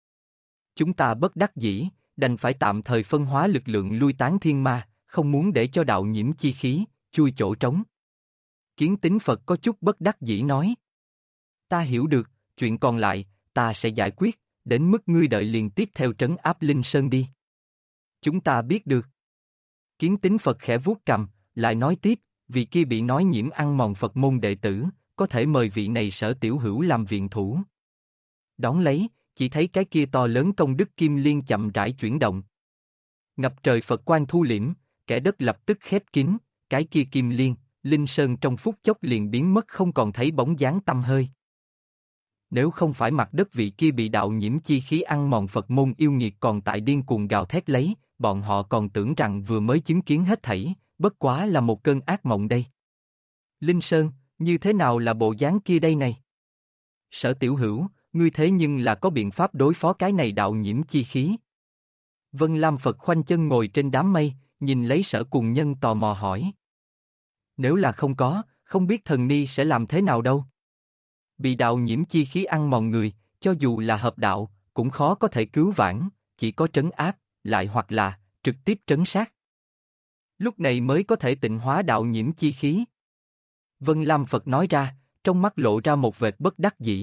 Chúng ta bất đắc dĩ, đành phải tạm thời phân hóa lực lượng lui tán thiên ma, không muốn để cho đạo nhiễm chi khí, chui chỗ trống. Kiến Tính Phật có chút bất đắc dĩ nói. Ta hiểu được, chuyện còn lại, ta sẽ giải quyết, đến mức ngươi đợi liền tiếp theo trấn áp Linh Sơn đi. Chúng ta biết được. Kiến Tính Phật khẽ vuốt cầm, lại nói tiếp, vì kia bị nói nhiễm ăn mòn Phật môn đệ tử, có thể mời vị này Sở tiểu hữu làm viện thủ. Đón lấy, chỉ thấy cái kia to lớn công đức kim liên chậm rãi chuyển động. Ngập trời Phật quang thu liễm, kẻ đất lập tức khép kín, cái kia kim liên, Linh Sơn trong phút chốc liền biến mất không còn thấy bóng dáng tăm hơi. Nếu không phải mặt đất vị kia bị đạo nhiễm chi khí ăn mòn Phật môn yêu nghiệt còn tại điên cuồng gào thét lấy, bọn họ còn tưởng rằng vừa mới chứng kiến hết thảy, bất quá là một cơn ác mộng đây. Linh Sơn, như thế nào là bộ dáng kia đây này? Sở tiểu hữu, ngươi thế nhưng là có biện pháp đối phó cái này đạo nhiễm chi khí. Vân Lam Phật khoanh chân ngồi trên đám mây, nhìn lấy Sở Cùng Nhân tò mò hỏi. Nếu là không có, không biết thần ni sẽ làm thế nào đâu. Bị đạo nhiễm chi khí ăn mòn người, cho dù là hợp đạo, cũng khó có thể cứu vãn, chỉ có trấn áp, lại hoặc là, trực tiếp trấn sát. Lúc này mới có thể tịnh hóa đạo nhiễm chi khí. Vân Lam Phật nói ra, trong mắt lộ ra một vệt bất đắc dĩ.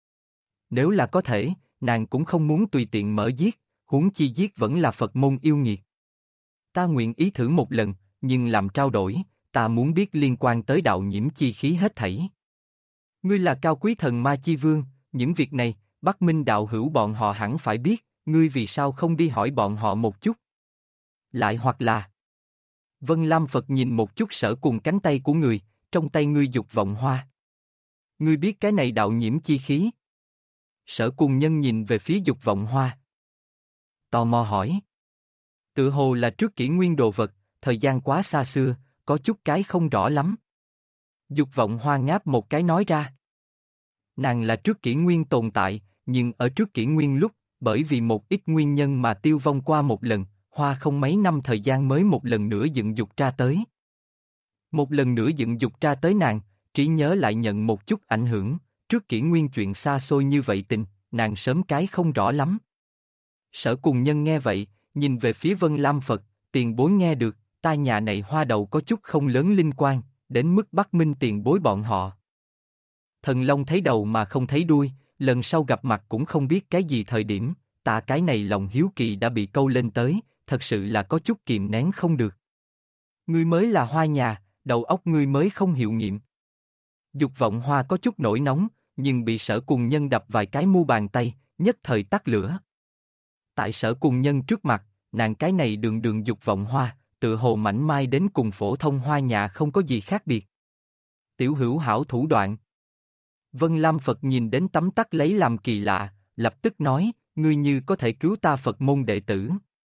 Nếu là có thể, nàng cũng không muốn tùy tiện mở giết, huống chi giết vẫn là Phật môn yêu nghiệt. Ta nguyện ý thử một lần, nhưng làm trao đổi, ta muốn biết liên quan tới đạo nhiễm chi khí hết thảy. Ngươi là cao quý thần ma chi vương, những việc này, Bắc Minh đạo hữu bọn họ hẳn phải biết, ngươi vì sao không đi hỏi bọn họ một chút? Lại hoặc là... Vân Lam Phật nhìn một chút Sở cùng cánh tay của người, trong tay ngươi dục vọng hoa. Ngươi biết cái này đạo nhiễm chi khí? Sở Cùng Nhân nhìn về phía dục vọng hoa. Tò mò hỏi. Tự hồ là trước kỷ nguyên đồ vật, thời gian quá xa xưa, có chút cái không rõ lắm. Dục vọng hoa ngáp một cái nói ra. Nàng là trước kỷ nguyên tồn tại, nhưng ở trước kỷ nguyên lúc, bởi vì một ít nguyên nhân mà tiêu vong qua một lần, hoa không mấy năm thời gian mới một lần nữa dựng dục ra tới. Một lần nữa dựng dục ra tới nàng, trí nhớ lại nhận một chút ảnh hưởng, trước kỷ nguyên chuyện xa xôi như vậy tình, nàng sớm cái không rõ lắm. Sở Cùng Nhân nghe vậy, nhìn về phía Vân Lam Phật, tiền bối nghe được, ta nhà này hoa đầu có chút không lớn linh quan, đến mức bắt minh tiền bối bọn họ. Thần Long thấy đầu mà không thấy đuôi, lần sau gặp mặt cũng không biết cái gì thời điểm, ta cái này lòng hiếu kỳ đã bị câu lên tới, thật sự là có chút kìm nén không được. Ngươi mới là hoa nhà, đầu óc ngươi mới không hiệu nghiệm. Dục vọng hoa có chút nổi nóng, nhưng bị Sở Cùng Nhân đập vài cái mu bàn tay, nhất thời tắt lửa. Tại Sở Cùng Nhân trước mặt, nàng cái này đường đường dục vọng hoa, tự hồ mảnh mai đến cùng phổ thông hoa nhà không có gì khác biệt. Tiểu hữu hảo thủ đoạn. Vân Lam Phật nhìn đến tấm tắc lấy làm kỳ lạ, lập tức nói, ngươi như có thể cứu ta Phật môn đệ tử.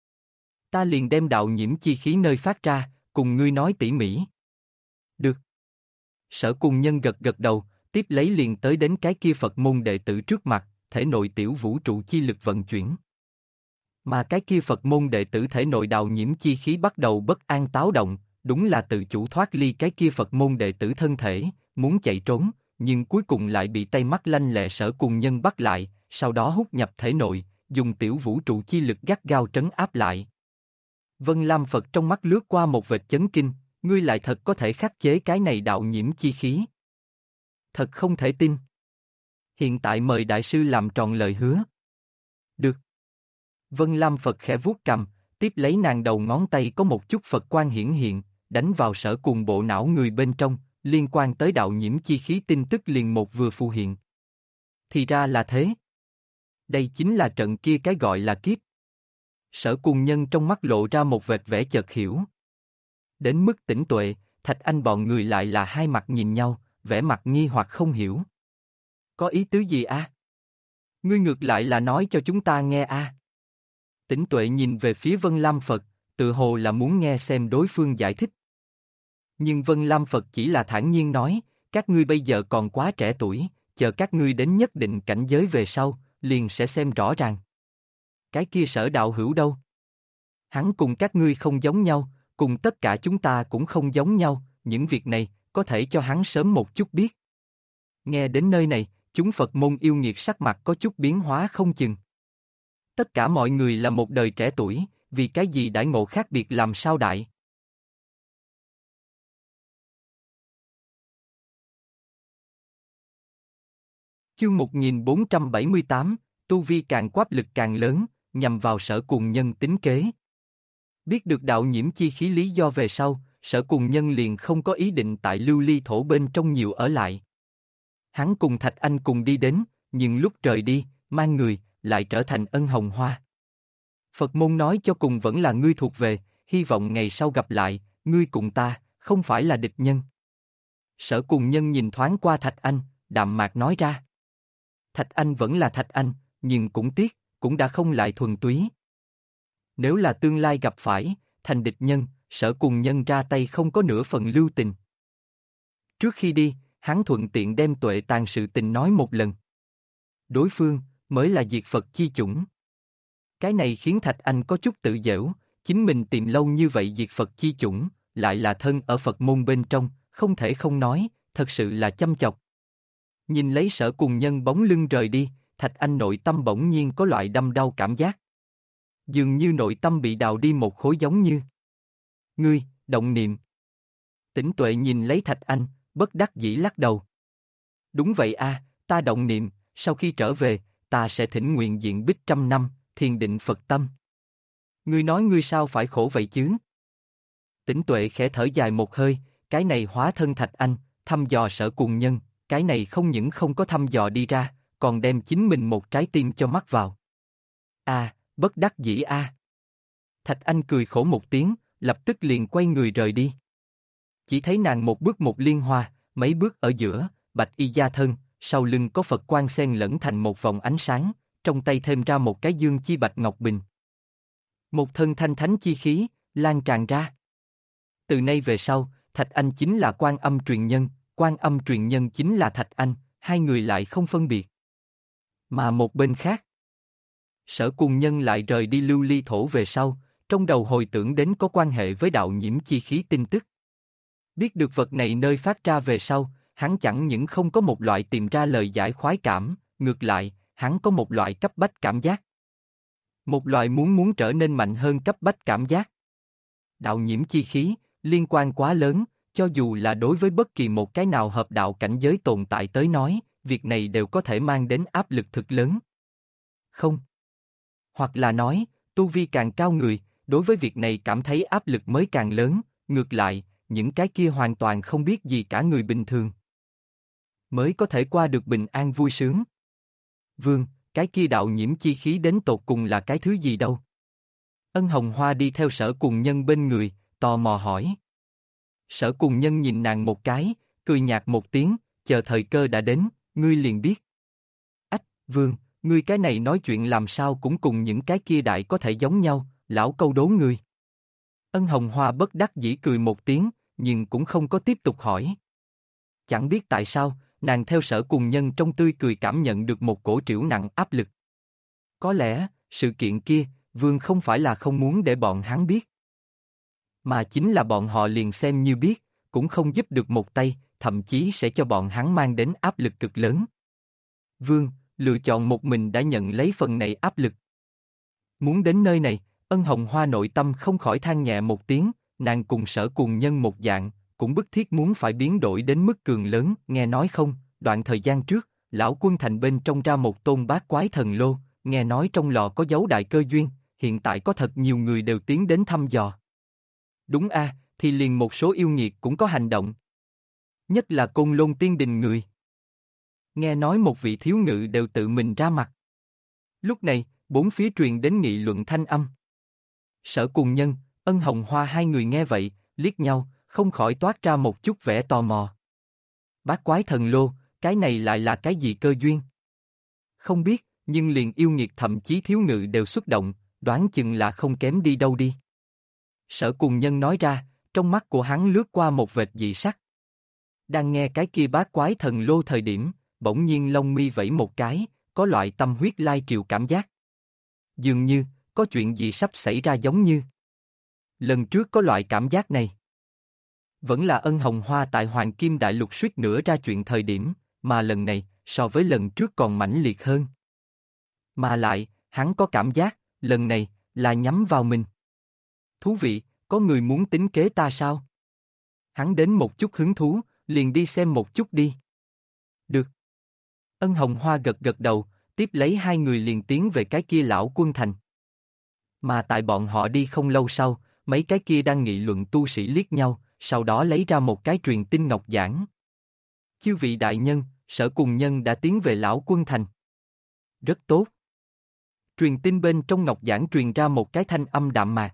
Ta liền đem đạo nhiễm chi khí nơi phát ra, cùng ngươi nói tỉ mỉ. Được. Sở Cùng Nhân gật gật đầu, tiếp lấy liền tới đến cái kia Phật môn đệ tử trước mặt, thể nội tiểu vũ trụ chi lực vận chuyển. Mà cái kia Phật môn đệ tử thể nội đạo nhiễm chi khí bắt đầu bất an táo động, đúng là tự chủ thoát ly cái kia Phật môn đệ tử thân thể, muốn chạy trốn, nhưng cuối cùng lại bị tay mắt lanh lẹ Sở Cùng Nhân bắt lại, sau đó hút nhập thể nội, dùng tiểu vũ trụ chi lực gắt gao trấn áp lại. Vân Lam Phật trong mắt lướt qua một vệt chấn kinh, ngươi lại thật có thể khắc chế cái này đạo nhiễm chi khí. Thật không thể tin. Hiện tại mời đại sư làm tròn lời hứa. Được. Vân Lam Phật khẽ vuốt cằm, tiếp lấy nàng đầu ngón tay có một chút Phật quang hiển hiện, đánh vào Sở Cùng bộ não người bên trong, liên quan tới đạo nhiễm chi khí tin tức liền một vừa phù hiện. Thì ra là thế. Đây chính là trận kia cái gọi là kiếp. Sở Cùng Nhân trong mắt lộ ra một vệt vẻ chợt hiểu. Đến mức tỉnh tuệ, Thạch Anh bọn người lại là hai mặt nhìn nhau, vẻ mặt nghi hoặc không hiểu. Có ý tứ gì a? Ngươi ngược lại là nói cho chúng ta nghe a. Tỉnh tuệ nhìn về phía Vân Lam Phật, tự hồ là muốn nghe xem đối phương giải thích. Nhưng Vân Lam Phật chỉ là thản nhiên nói, các ngươi bây giờ còn quá trẻ tuổi, chờ các ngươi đến nhất định cảnh giới về sau, liền sẽ xem rõ ràng. Cái kia Sở đạo hữu đâu? Hắn cùng các ngươi không giống nhau, cùng tất cả chúng ta cũng không giống nhau, những việc này, có thể cho hắn sớm một chút biết. Nghe đến nơi này, chúng Phật môn yêu nghiệt sắc mặt có chút biến hóa không chừng. Tất cả mọi người là một đời trẻ tuổi, vì cái gì đãi ngộ khác biệt làm sao đại? Chương 1478, tu vi càng quáp lực càng lớn, nhằm vào Sở Cùng Nhân tính kế. Biết được đạo nhiễm chi khí lý do về sau, Sở Cùng Nhân liền không có ý định tại lưu ly thổ bên trong nhiều ở lại. Hắn cùng Thạch Anh cùng đi đến, nhưng lúc rời đi, mang người, lại trở thành ân hồng hoa. Phật môn nói cho cùng vẫn là ngươi thuộc về, hy vọng ngày sau gặp lại, ngươi cùng ta, không phải là địch nhân. Sở Cùng Nhân nhìn thoáng qua Thạch Anh, đạm mạc nói ra. Thạch Anh vẫn là Thạch Anh, nhưng cũng tiếc, cũng đã không lại thuần túy. Nếu là tương lai gặp phải, thành địch nhân, Sở Cùng Nhân ra tay không có nửa phần lưu tình. Trước khi đi, hắn thuận tiện đem Tuệ Tàn sự tình nói một lần. Đối phương, mới là diệt Phật chi chủng. Cái này khiến Thạch Anh có chút tự giễu, chính mình tìm lâu như vậy diệt Phật chi chủng, lại là thân ở Phật môn bên trong, không thể không nói, thật sự là chăm chọc. Nhìn lấy Sở Cùng Nhân bóng lưng rời đi, Thạch Anh nội tâm bỗng nhiên có loại đâm đau cảm giác. Dường như nội tâm bị đào đi một khối giống như. Ngươi, động niệm. Tỉnh Tuệ nhìn lấy Thạch Anh, bất đắc dĩ lắc đầu. Đúng vậy a, ta động niệm, sau khi trở về, ta sẽ thỉnh nguyện diện bích 100 năm, thiền định Phật tâm. Ngươi nói ngươi sao phải khổ vậy chứ? Tỉnh Tuệ khẽ thở dài một hơi, cái này hóa thân Thạch Anh, thăm dò Sở Cùng Nhân, cái này không những không có thăm dò đi ra, còn đem chính mình một trái tim cho mắc vào. Bất đắc dĩ a. Thạch Anh cười khổ một tiếng, lập tức liền quay người rời đi. Chỉ thấy nàng một bước một liên hoa, mấy bước ở giữa, bạch y gia thân, sau lưng có Phật quang xen lẫn thành một vòng ánh sáng, trong tay thêm ra một cái dương chi bạch ngọc bình. Một thân thanh thánh chi khí, lan tràn ra. Từ nay về sau, Thạch Anh chính là Quan Âm truyền nhân, Quan Âm truyền nhân chính là Thạch Anh, hai người lại không phân biệt. Mà một bên khác, Sở Cùng Nhân lại rời đi lưu ly thổ về sau, trong đầu hồi tưởng đến có quan hệ với đạo nhiễm chi khí tin tức. Biết được vật này nơi phát ra về sau, hắn chẳng những không có một loại tìm ra lời giải khoái cảm, ngược lại, hắn có một loại cấp bách cảm giác. Một loại muốn trở nên mạnh hơn cấp bách cảm giác. Đạo nhiễm chi khí, liên quan quá lớn, cho dù là đối với bất kỳ một cái nào hợp đạo cảnh giới tồn tại tới nói, việc này đều có thể mang đến áp lực thực lớn. Không. Hoặc là nói, tu vi càng cao người, đối với việc này cảm thấy áp lực mới càng lớn, ngược lại, những cái kia hoàn toàn không biết gì cả người bình thường mới có thể qua được bình an vui sướng. Vương, cái kia đạo nhiễm chi khí đến tột cùng là cái thứ gì đâu? Ân Hồng Hoa đi theo Sở Cùng Nhân bên người, tò mò hỏi. Sở Cùng Nhân nhìn nàng một cái, cười nhạt một tiếng, chờ thời cơ đã đến, ngươi liền biết. Ách, Vương, ngươi cái này nói chuyện làm sao cũng cùng những cái kia đại có thể giống nhau, lão câu đố ngươi. Ân Hồng Hoa bất đắc dĩ cười một tiếng, nhưng cũng không có tiếp tục hỏi. Chẳng biết tại sao, nàng theo Sở Cùng Nhân trong tươi cười cảm nhận được một cổ trĩu nặng áp lực. Có lẽ, sự kiện kia, Vương không phải là không muốn để bọn hắn biết. Mà chính là bọn họ liền xem như biết, cũng không giúp được một tay, thậm chí sẽ cho bọn hắn mang đến áp lực cực lớn. Vương, lựa chọn một mình đã nhận lấy phần này áp lực. Muốn đến nơi này, Ân Hồng Hoa nội tâm không khỏi than nhẹ một tiếng, nàng cùng Sở Cùng Nhân một dạng, cũng bức thiết muốn phải biến đổi đến mức cường lớn, nghe nói không, đoạn thời gian trước, lão quân thành bên trong ra một tôn bát quái thần lô, nghe nói trong lò có dấu đại cơ duyên, hiện tại có thật nhiều người đều tiến đến thăm dò. Đúng a, thì liền một số yêu nghiệt cũng có hành động. Nhất là Côn Lôn Tiên Đình người. Nghe nói một vị thiếu ngự đều tự mình ra mặt. Lúc này, bốn phía truyền đến nghị luận thanh âm. Sở Cùng Nhân, Ân Hồng Hoa hai người nghe vậy, liếc nhau, không khỏi toát ra một chút vẻ tò mò. Bát quái thần lô, cái này lại là cái gì cơ duyên? Không biết, nhưng liền yêu nghiệt thậm chí thiếu ngự đều xuất động, đoán chừng là không kém đi đâu đi. Sở Cùng Nhân nói ra, trong mắt của hắn lướt qua một vệt dị sắc. Đang nghe cái kia bát quái thần lô thời điểm, bỗng nhiên lông mi vẫy một cái, có loại tâm huyết lai triều cảm giác. Dường như, có chuyện gì sắp xảy ra giống như. Lần trước có loại cảm giác này. Vẫn là Ân Hồng Hoa tại Hoàng Kim Đại Lục suýt nữa ra chuyện thời điểm, mà lần này, so với lần trước còn mãnh liệt hơn. Mà lại, hắn có cảm giác, lần này, là nhắm vào mình. Thú vị, có người muốn tính kế ta sao? Hắn đến một chút hứng thú, liền đi xem một chút đi. Được. Ân Hồng Hoa gật gật đầu, tiếp lấy hai người liền tiến về cái kia lão quân thành. Mà tại bọn họ đi không lâu sau, mấy cái kia đang nghị luận tu sĩ liếc nhau, sau đó lấy ra một cái truyền tin ngọc giản. Chư vị đại nhân, Sở Cùng Nhân đã tiến về lão quân thành. Rất tốt. Truyền tin bên trong ngọc giản truyền ra một cái thanh âm đạm mạc.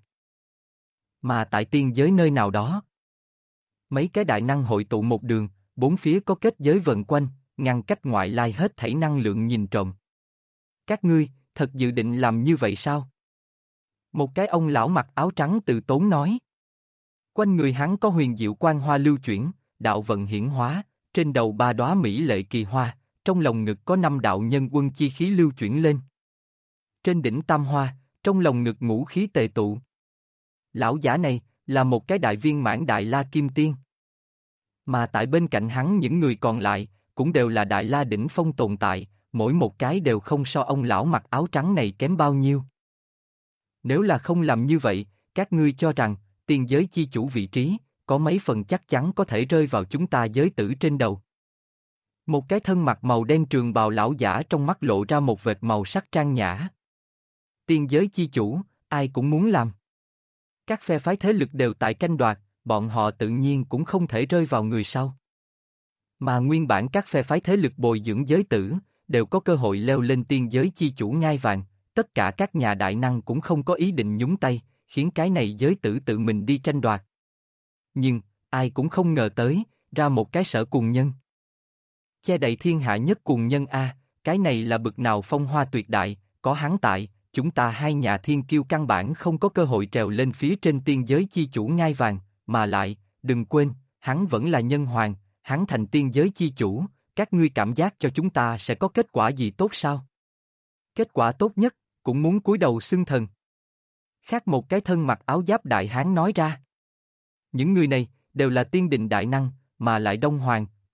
Mà tại tiên giới nơi nào đó, mấy cái đại năng hội tụ một đường, bốn phía có kết giới vần quanh, ngăn cách ngoại lai hết thảy năng lượng nhìn trộm. Các ngươi, thật dự định làm như vậy sao? Một cái ông lão mặc áo trắng từ tốn nói. Quanh người hắn có huyền diệu quang hoa lưu chuyển, đạo vận hiển hóa, trên đầu ba đóa mỹ lệ kỳ hoa, trong lòng ngực có 5 đạo nhân quân chi khí lưu chuyển lên. Trên đỉnh tam hoa, trong lòng ngực ngũ khí tề tụ. Lão giả này, là một cái đại viên mãn đại la kim tiên. Mà tại bên cạnh hắn những người còn lại, cũng đều là đại la đỉnh phong tồn tại, mỗi một cái đều không so ông lão mặc áo trắng này kém bao nhiêu. Nếu là không làm như vậy, các ngươi cho rằng, tiên giới chi chủ vị trí, có mấy phần chắc chắn có thể rơi vào chúng ta giới tử trên đầu. Một cái thân mặc màu đen trường bào lão giả trong mắt lộ ra một vệt màu sắc trang nhã. Tiên giới chi chủ, ai cũng muốn làm. Các phe phái thế lực đều tại tranh đoạt, bọn họ tự nhiên cũng không thể rơi vào người sau. Mà nguyên bản các phe phái thế lực bồi dưỡng giới tử, đều có cơ hội leo lên tiên giới chi chủ ngai vàng, tất cả các nhà đại năng cũng không có ý định nhúng tay, khiến cái này giới tử tự mình đi tranh đoạt. Nhưng, ai cũng không ngờ tới, ra một cái Sở Cùng Nhân. Che đậy thiên hạ nhất cùng nhân A, cái này là bực nào phong hoa tuyệt đại, có hắn tại, chúng ta hai nhà thiên kiêu căn bản không có cơ hội trèo lên phía trên tiên giới chi chủ ngai vàng, mà lại, đừng quên, hắn vẫn là nhân hoàng, hắn thành tiên giới chi chủ, các ngươi cảm giác cho chúng ta sẽ có kết quả gì tốt sao? Kết quả tốt nhất, cũng muốn cúi đầu xưng thần. Khác một cái thân mặc áo giáp đại hán nói ra. Những người này, đều là tiên đình đại năng, mà lại Đông Hoàng,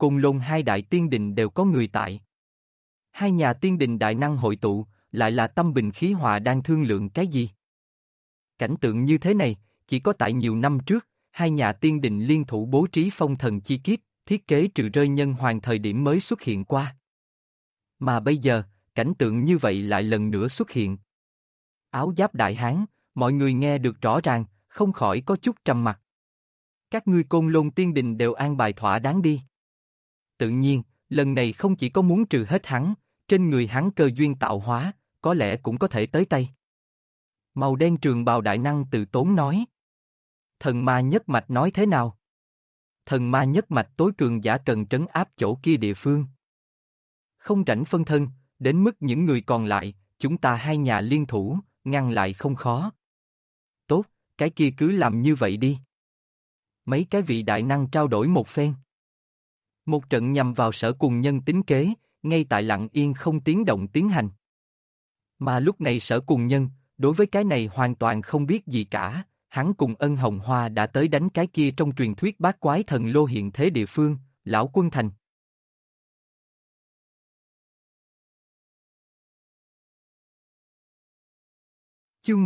Côn Lôn hai đại tiên đình đều có người tại. Hai nhà tiên đình đại năng hội tụ, lại là tâm bình khí hòa đang thương lượng cái gì? Cảnh tượng như thế này, chỉ có tại nhiều năm trước, hai nhà tiên đình liên thủ bố trí phong thần chi kiếp, thiết kế trừ rơi nhân hoàng thời điểm mới xuất hiện qua. Mà bây giờ, cảnh tượng như vậy lại lần nữa xuất hiện. Áo giáp đại hán, mọi người nghe được rõ ràng, không khỏi có chút trầm mặc. Các ngươi Côn Lôn tiên đình đều an bài thỏa đáng đi. Tự nhiên, lần này không chỉ có muốn trừ hết hắn, trên người hắn cơ duyên tạo hóa, có lẽ cũng có thể tới tay. Màu đen trường bào đại năng từ tốn nói. Thần ma nhất mạch nói thế nào? Thần ma nhất mạch tối cường giả cần trấn áp chỗ kia địa phương. Không rảnh phân thân, đến mức những người còn lại, chúng ta hai nhà liên thủ, ngăn lại không khó. Tốt, cái kia cứ làm như vậy đi. Mấy cái vị đại năng trao đổi một phen. Một trận nhằm vào Sở Cùng Nhân tính kế, ngay tại lặng yên không tiếng động tiến hành. Mà lúc này Sở Cùng Nhân, đối với cái này hoàn toàn không biết gì cả, hắn cùng Ân Hồng Hoa đã tới đánh cái kia trong truyền thuyết bát quái thần lô hiện thế địa phương, Lão Quân Thành. Chương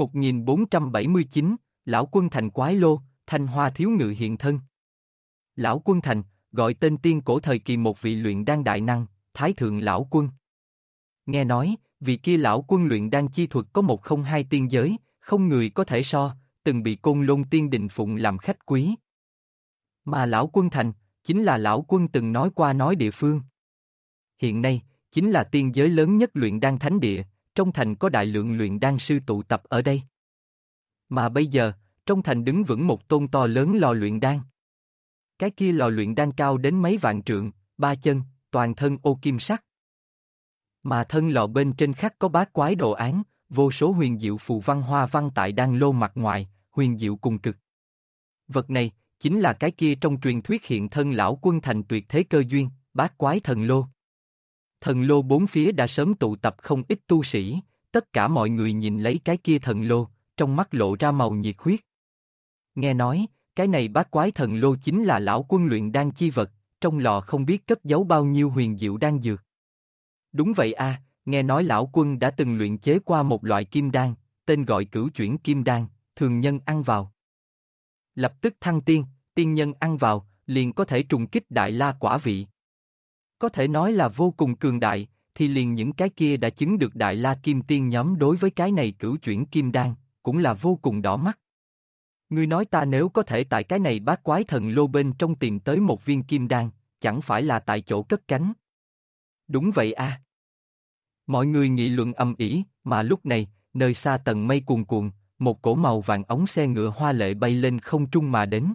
1479, Lão Quân Thành Quái Lô, Thanh Hoa Thiếu Ngự hiện thân. Lão Quân Thành, gọi tên tiên cổ thời kỳ một vị luyện đan đại năng, Thái Thượng Lão Quân. Nghe nói, vị kia Lão Quân luyện đan chi thuật có một không hai tiên giới, không người có thể so, từng bị Côn Lôn tiên đình phụng làm khách quý. Mà Lão Quân Thành, chính là Lão Quân từng nói qua nói địa phương. Hiện nay, chính là tiên giới lớn nhất luyện đan thánh địa, trong thành có đại lượng luyện đan sư tụ tập ở đây. Mà bây giờ, trong thành đứng vững một tôn to lớn lò luyện đan. Cái kia lò luyện đan cao đến mấy vạn trượng, ba chân, toàn thân ô kim sắc. Mà thân lò bên trên khắc có bát quái đồ án, vô số huyền diệu phù văn hoa văn tại đan lô mặt ngoài, huyền diệu cùng cực. Vật này, chính là cái kia trong truyền thuyết hiện thân Lão Quân Thành tuyệt thế cơ duyên, bát quái thần lô. Thần lô bốn phía đã sớm tụ tập không ít tu sĩ, tất cả mọi người nhìn lấy cái kia thần lô, trong mắt lộ ra màu nhiệt huyết. Nghe nói, cái này bát quái thần lô chính là Lão Quân luyện đan chi vật, trong lò không biết cất giấu bao nhiêu huyền diệu đan dược. Đúng vậy a, nghe nói Lão Quân đã từng luyện chế qua một loại kim đan, tên gọi Cửu Chuyển Kim Đan, thường nhân ăn vào. Lập tức thăng tiên, tiên nhân ăn vào, liền có thể trùng kích đại la quả vị. Có thể nói là vô cùng cường đại, thì liền những cái kia đã chứng được đại la kim tiên nhóm đối với cái này Cửu Chuyển Kim Đan, cũng là vô cùng đỏ mắt. Ngươi nói ta nếu có thể tại cái này bát quái thần lô bên trong tìm tới một viên kim đan, chẳng phải là tại chỗ cất cánh. Đúng vậy a. Mọi người nghị luận ầm ĩ, mà lúc này, nơi xa tầng mây cuồn cuộn, một cỗ màu vàng ống xe ngựa hoa lệ bay lên không trung mà đến.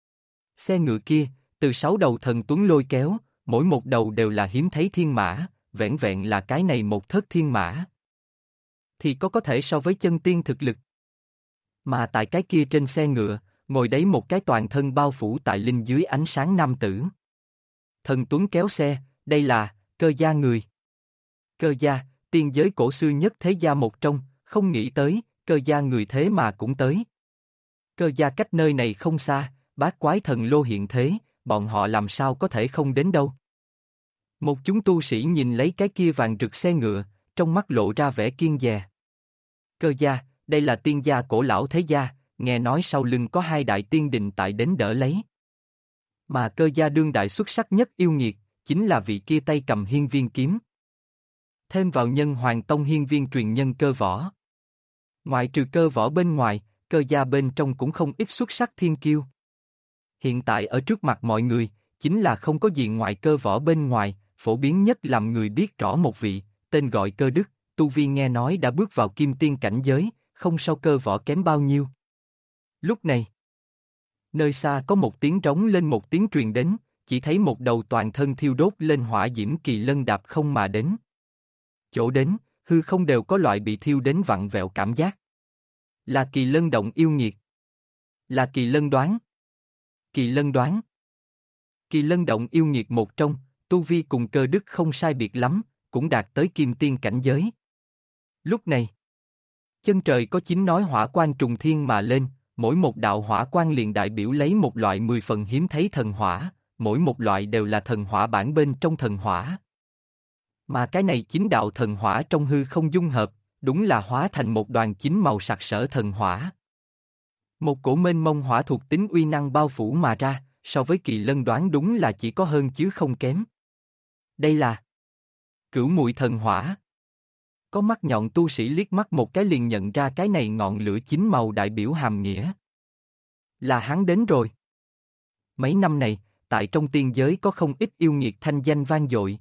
Xe ngựa kia, từ 6 đầu thần tuấn lôi kéo, mỗi một đầu đều là hiếm thấy thiên mã, vẻn vẹn là cái này một thớt thiên mã. Thì có thể so với chân tiên thực lực. Mà tại cái kia trên xe ngựa, ngồi đấy một cái toàn thân bao phủ tại linh dưới ánh sáng nam tử. Thần tuấn kéo xe, đây là, Cơ gia người. Cơ gia, tiên giới cổ xưa nhất thế gia một trong, không nghĩ tới, Cơ gia người thế mà cũng tới. Cơ gia cách nơi này không xa, bát quái thần lô hiện thế, bọn họ làm sao có thể không đến đâu. Một chúng tu sĩ nhìn lấy cái kia vàng rực xe ngựa, trong mắt lộ ra vẻ kiêng dè. Cơ gia, đây là tiên gia cổ lão thế gia, nghe nói sau lưng có hai đại tiên đình tại đến đỡ lấy. Mà Cơ gia đương đại xuất sắc nhất yêu nghiệt, chính là vị kia tay cầm hiên viên kiếm. Thêm vào nhân hoàng tông hiên viên truyền nhân Cơ võ. Ngoại trừ Cơ võ bên ngoài, Cơ gia bên trong cũng không ít xuất sắc thiên kiêu. Hiện tại ở trước mặt mọi người, chính là không có gì ngoài Cơ võ bên ngoài, phổ biến nhất làm người biết rõ một vị, tên gọi Cơ Đức, tu vi nghe nói đã bước vào kim tiên cảnh giới, không so Cơ võ kém bao nhiêu. Lúc này, nơi xa có một tiếng trống lên một tiếng truyền đến, chỉ thấy một đầu toàn thân thiêu đốt lên hỏa diễm kỳ lân đạp không mà đến. Chỗ đến, hư không đều có loại bị thiêu đến vặn vẹo cảm giác. Là kỳ lân động yêu nghiệt. Là kỳ lân đoán. Kỳ lân đoán. Kỳ lân động yêu nghiệt một trong, tu vi cùng Cơ Đức không sai biệt lắm, cũng đạt tới kim tiên cảnh giới. Lúc này, chân trời có 9 nói hỏa quang trùng thiên mà lên, mỗi một đạo hỏa quang liền đại biểu lấy một loại 10 phần hiếm thấy thần hỏa, mỗi một loại đều là thần hỏa bản bên trong thần hỏa. Mà cái này chính đạo thần hỏa trong hư không dung hợp, đúng là hóa thành một đoàn chính màu sặc sỡ thần hỏa. Một cổ mênh mông hỏa thuộc tính uy năng bao phủ mà ra, so với Kỳ Lân đoán đúng là chỉ có hơn chứ không kém. Đây là Cửu Muội thần hỏa. Có mắt nhọn tu sĩ liếc mắt một cái liền nhận ra cái này ngọn lửa chín màu đại biểu hàm nghĩa. Là hắn đến rồi. Mấy năm này, tại trong tiên giới có không ít yêu nghiệt thanh danh vang dội.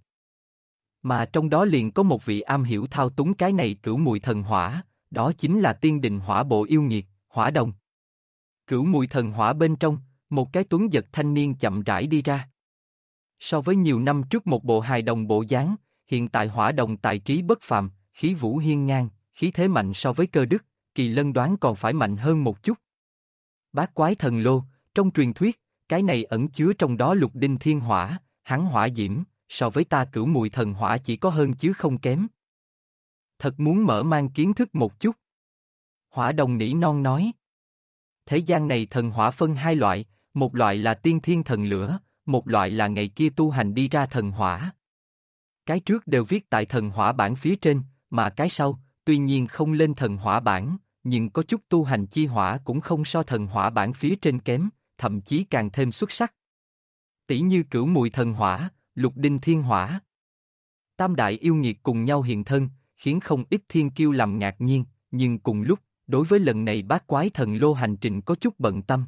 Mà trong đó liền có một vị am hiểu thao túng cái này Cửu Muội thần hỏa, đó chính là tiên đình hỏa bộ yêu nghiệt, Hỏa Đồng. Cửu Muội thần hỏa bên trong, một cái tuấn giật thanh niên chậm rãi đi ra. So với nhiều năm trước một bộ hài đồng bộ dáng, hiện tại Hỏa Đồng tài trí bất phàm, khí vũ hiên ngang, khí thế mạnh so với Cơ Đức, Kỳ Lân đoán còn phải mạnh hơn một chút. Bát quái thần lô, trong truyền thuyết, cái này ẩn chứa trong đó lục đinh thiên hỏa, hắn hỏa diễm, so với ta Cửu Muội thần hỏa chỉ có hơn chứ không kém. Thật muốn mở mang kiến thức một chút. Hỏa Đồng nỉ non nói. Thế gian này thần hỏa phân hai loại, một loại là tiên thiên thần lửa, một loại là ngày kia tu hành đi ra thần hỏa. Cái trước đều viết tại thần hỏa bản phía trên, mà cái sau, tuy nhiên không lên thần hỏa bản, nhưng có chút tu hành chi hỏa cũng không so thần hỏa bản phía trên kém, thậm chí càng thêm xuất sắc. Tỷ như Cửu Muội thần hỏa, lục đinh thiên hỏa. Tam đại yêu nghiệt cùng nhau hiện thân, khiến không ít thiên kiêu làm ngạc nhiên, nhưng cùng lúc, đối với lần này bát quái thần lô hành trình có chút bận tâm.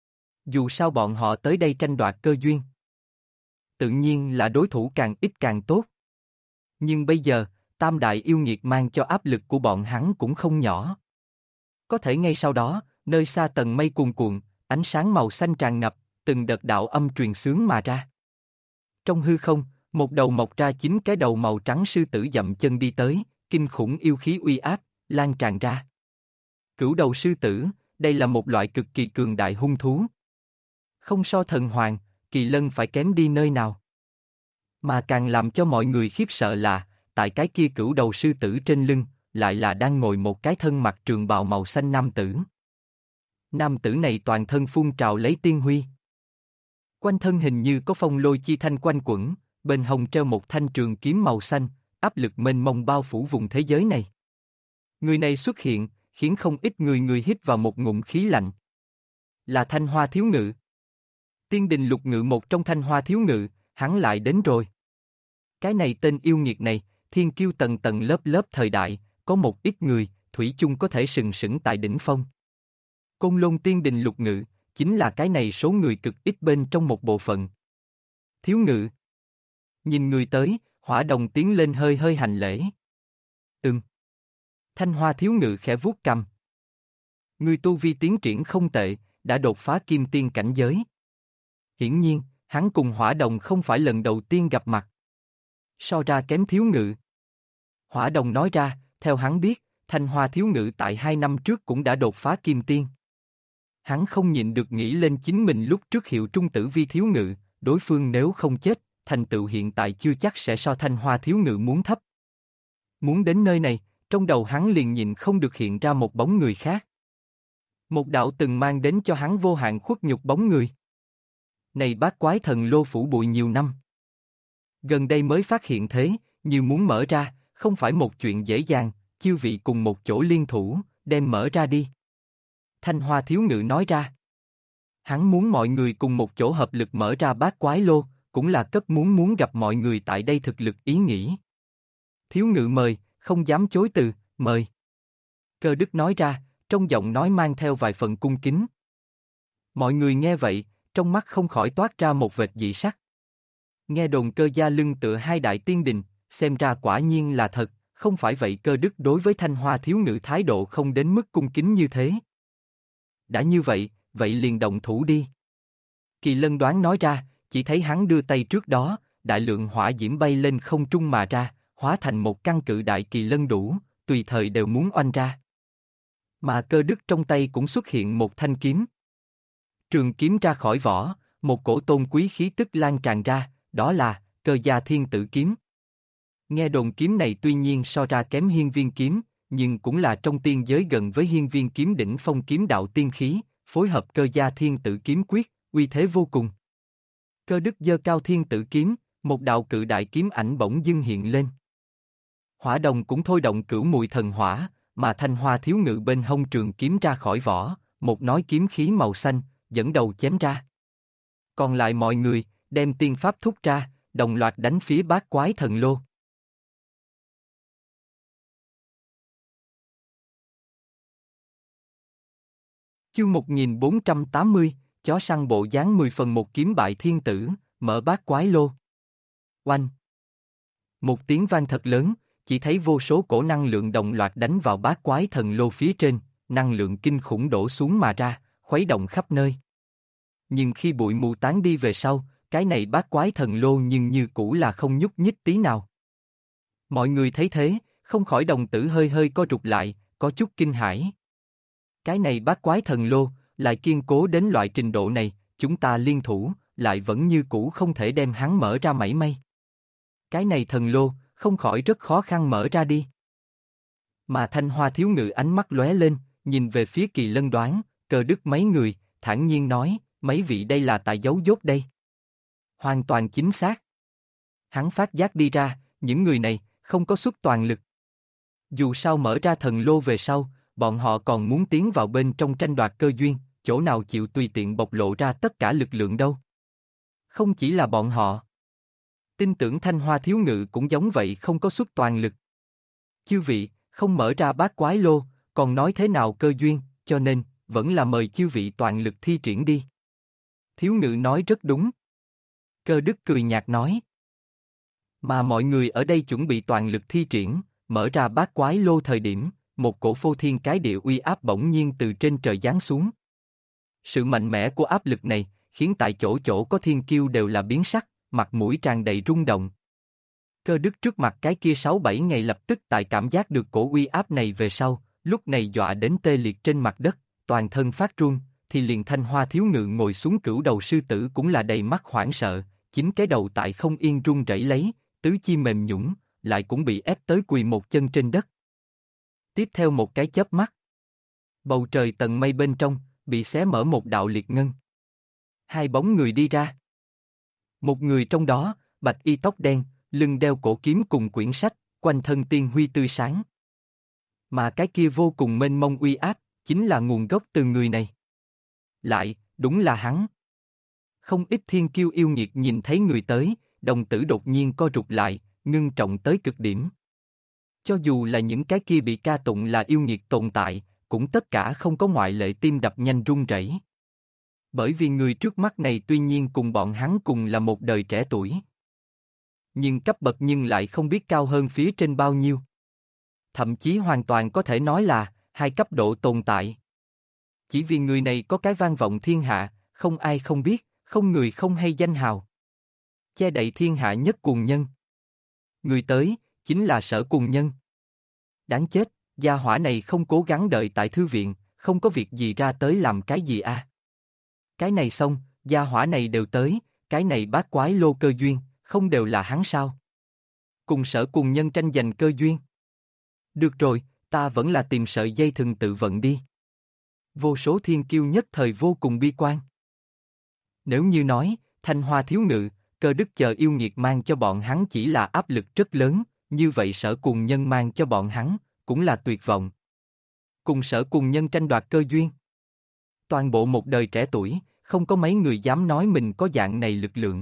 Dù sao bọn họ tới đây tranh đoạt cơ duyên. Tự nhiên là đối thủ càng ít càng tốt. Nhưng bây giờ, tam đại yêu nghiệt mang cho áp lực của bọn hắn cũng không nhỏ. Có thể ngay sau đó, nơi xa tầng mây cuồn cuộn, ánh sáng màu xanh tràn ngập, từng đợt đạo âm truyền xướng mà ra. Trong hư không, một đầu mọc ra 9 cái đầu màu trắng sư tử dậm chân đi tới, kinh khủng yêu khí uy áp, lan tràn ra. Cửu đầu sư tử, đây là một loại cực kỳ cường đại hung thú. Không so thần hoàng, Kỳ Lân phải kém đi nơi nào. Mà càng làm cho mọi người khiếp sợ là, tại cái kia cửu đầu sư tử trên lưng, lại là đang ngồi một cái thân mặc trường bào màu xanh nam tử. Nam tử này toàn thân phun trào lấy tiên huy. Quanh thân hình như có phong lôi chi thanh quanh quẩn, bên hông treo một thanh trường kiếm màu xanh, áp lực mênh mông bao phủ vùng thế giới này. Người này xuất hiện, khiến không ít người hít vào một ngụm khí lạnh. Là Thanh Hoa Thiếu Ngự. Tiên đình lục ngự một trong Thanh Hoa Thiếu Ngự, hắn lại đến rồi. Cái này tên yêu nghiệt này, thiên kiêu tầng tầng lớp lớp thời đại, có một ít người, thủy chung có thể sừng sững tại đỉnh phong. Côn Lôn tiên đình lục ngự, chính là cái này số người cực ít bên trong một bộ phận. Thiếu Ngự. Nhìn người tới, Hỏa Đồng tiến lên hơi hơi hành lễ. Thanh Hoa Thiếu Ngự khẽ vuốt cằm. Ngươi tu vi tiến triển không tệ, đã đột phá kim tiên cảnh giới. Hiển nhiên, hắn cùng Hỏa Đồng không phải lần đầu tiên gặp mặt. So ra kém Thiếu Ngự. Hỏa Đồng nói ra, theo hắn biết, Thanh Hoa Thiếu Ngự tại 2 năm trước cũng đã đột phá kim tiên. Hắn không nhịn được nghĩ lên chính mình lúc trước hiệu trung tử vi Thiếu Ngự, đối phương nếu không chết, thành tựu hiện tại chưa chắc sẽ so Thanh Hoa Thiếu Ngự muốn thấp. Muốn đến nơi này, trong đầu hắn liền nhìn không được hiện ra một bóng người khác. Một đạo từng mang đến cho hắn vô hạn khuất nhục bóng người. Này bát quái thần lô phủ bụi nhiều năm. Gần đây mới phát hiện thế, như muốn mở ra, không phải một chuyện dễ dàng, chư vị cùng một chỗ liên thủ, đem mở ra đi. Thanh Hoa Thiếu Ngự nói ra. Hắn muốn mọi người cùng một chỗ hợp lực mở ra bát quái lô, cũng là cất muốn gặp mọi người tại đây thực lực ý nghĩ. Thiếu Ngự mời, không dám chối từ, mời. Cơ Đức nói ra, trong giọng nói mang theo vài phần cung kính. Mọi người nghe vậy, trong mắt không khỏi toát ra một vệt dị sắc. Nghe đồn Cơ gia lưng tựa hai đại tiên đình, xem ra quả nhiên là thật, không phải vậy Cơ Đức đối với Thanh Hoa Thiếu Ngự thái độ không đến mức cung kính như thế. Đã như vậy, vậy liền động thủ đi. Kỳ Lân đoán nói ra, chỉ thấy hắn đưa tay trước đó, đại lượng hỏa diễm bay lên không trung mà ra, hóa thành một căn cự đại kỳ lân đủ, tùy thời đều muốn oanh ra. Mà Cơ Đức trong tay cũng xuất hiện một thanh kiếm. Trường kiếm ra khỏi vỏ, một cổ tôn quý khí tức lan tràn ra, đó là Cơ gia thiên tử kiếm. Nghe đồn kiếm này tuy nhiên so ra kém hiên viên kiếm, nhưng cũng là trong tiên giới gần với hiên viên kiếm đỉnh phong kiếm đạo tiên khí, phối hợp Cơ gia thiên tử kiếm quyết, uy thế vô cùng. Cơ Đức giơ cao thiên tử kiếm, một đạo cự đại kiếm ảnh bỗng dưng hiện lên. Hỏa Đồng cũng thôi động cửu mùi thần hỏa, mà Thanh Hoa Thiếu Ngự bên hông trường kiếm ra khỏi vỏ, một nói kiếm khí màu xanh, dẫn đầu chém ra. Còn lại mọi người, đem tiên pháp thúc ra, đồng loạt đánh phía bát quái thần lô. Chương 1480, chó săn bộ dáng 10 phần một kiếm bại thiên tử, mở bát quái lô. Oanh! Một tiếng vang thật lớn, chỉ thấy vô số cổ năng lượng đồng loạt đánh vào bát quái thần lô phía trên, năng lượng kinh khủng đổ xuống mà ra, khuấy động khắp nơi. Nhưng khi bụi mù tán đi về sau, cái này bát quái thần lô nhưng như cũ là không nhúc nhích tí nào. Mọi người thấy thế, không khỏi đồng tử hơi hơi co rụt lại, có chút kinh hãi. Cái này bát quái thần lô, lại kiên cố đến loại trình độ này, chúng ta liên thủ, lại vẫn như cũ không thể đem hắn mở ra mảy may. Cái này thần lô, không khỏi rất khó khăn mở ra đi. Mà Thanh Hoa Thiếu Ngự ánh mắt lóe lên, nhìn về phía Kỳ Lân Đoán, Cơ Đức mấy người, thản nhiên nói, mấy vị đây là tại giấu dốt đây. Hoàn toàn chính xác. Hắn phát giác đi ra, những người này, không có xuất toàn lực. Dù sao mở ra thần lô về sau, bọn họ còn muốn tiến vào bên trong tranh đoạt cơ duyên, chỗ nào chịu tùy tiện bộc lộ ra tất cả lực lượng đâu. Không chỉ là bọn họ. Tin tưởng Thanh Hoa Thiếu Ngự cũng giống vậy không có xuất toàn lực. Chư vị, không mở ra bát quái lô, còn nói thế nào cơ duyên, cho nên, vẫn là mời chư vị toàn lực thi triển đi. Thiếu Ngự nói rất đúng. Cơ Đức cười nhạt nói. Mà mọi người ở đây chuẩn bị toàn lực thi triển, mở ra bát quái lô thời điểm, một cổ phô thiên cái địa uy áp bỗng nhiên từ trên trời giáng xuống. Sự mạnh mẽ của áp lực này, khiến tại chỗ chỗ có thiên kiêu đều là biến sắc, mặt mũi tràn đầy rung động. Cơ Đức trước mặt cái kia 6-7 ngày lập tức tại cảm giác được cổ uy áp này về sau, lúc này dọa đến tê liệt trên mặt đất, toàn thân phát run, thì liền Thanh Hoa Thiếu Ngự ngồi xuống cửu đầu sư tử cũng là đầy mắt hoảng sợ, chính cái đầu tại không yên run rẩy lấy, tứ chi mềm nhũn, lại cũng bị ép tới quỳ một chân trên đất. Tiếp theo một cái chớp mắt, bầu trời tầng mây bên trong, bị xé mở một đạo liệt ngân. Hai bóng người đi ra. Một người trong đó, bạch y tóc đen, lưng đeo cổ kiếm cùng quyển sách, quanh thân tiên huy tươi sáng. Mà cái kia vô cùng mênh mông uy áp, chính là nguồn gốc từ người này. Lại, đúng là hắn. Không ít thiên kiêu yêu nghiệt nhìn thấy người tới, đồng tử đột nhiên co rụt lại, ngưng trọng tới cực điểm. Cho dù là những cái kia bị ca tụng là yêu nghiệt tồn tại, cũng tất cả không có ngoại lệ tim đập nhanh run rẩy. Bởi vì người trước mắt này tuy nhiên cùng bọn hắn cùng là một đời trẻ tuổi. Nhưng cấp bậc nhưng lại không biết cao hơn phía trên bao nhiêu. Thậm chí hoàn toàn có thể nói là, hai cấp độ tồn tại. Chỉ vì người này có cái vang vọng thiên hạ, không ai không biết, không người không hay danh hào. Che đậy thiên hạ nhất cuồng nhân. Người tới, chính là Sở Cuồng Nhân. Đáng chết, gia hỏa này không cố gắng đợi tại thư viện, không có việc gì ra tới làm cái gì à. Cái này xong, gia hỏa này đều tới, cái này bát quái lô cơ duyên, không đều là hắn sao? Cùng Sở Cuồng Nhân tranh giành cơ duyên. Được rồi, ta vẫn là tìm sợi dây thừng tự vận đi. Vô số thiên kiêu nhất thời vô cùng bi quan. Nếu như nói, Thanh Hoa Thiếu Ngự, Cơ Đức chờ yêu nghiệt mang cho bọn hắn chỉ là áp lực rất lớn, như vậy Sở Cuồng Nhân mang cho bọn hắn, cũng là tuyệt vọng. Cùng Sở Cuồng Nhân tranh đoạt cơ duyên. Toàn bộ một đời trẻ tuổi, không có mấy người dám nói mình có dạng này lực lượng.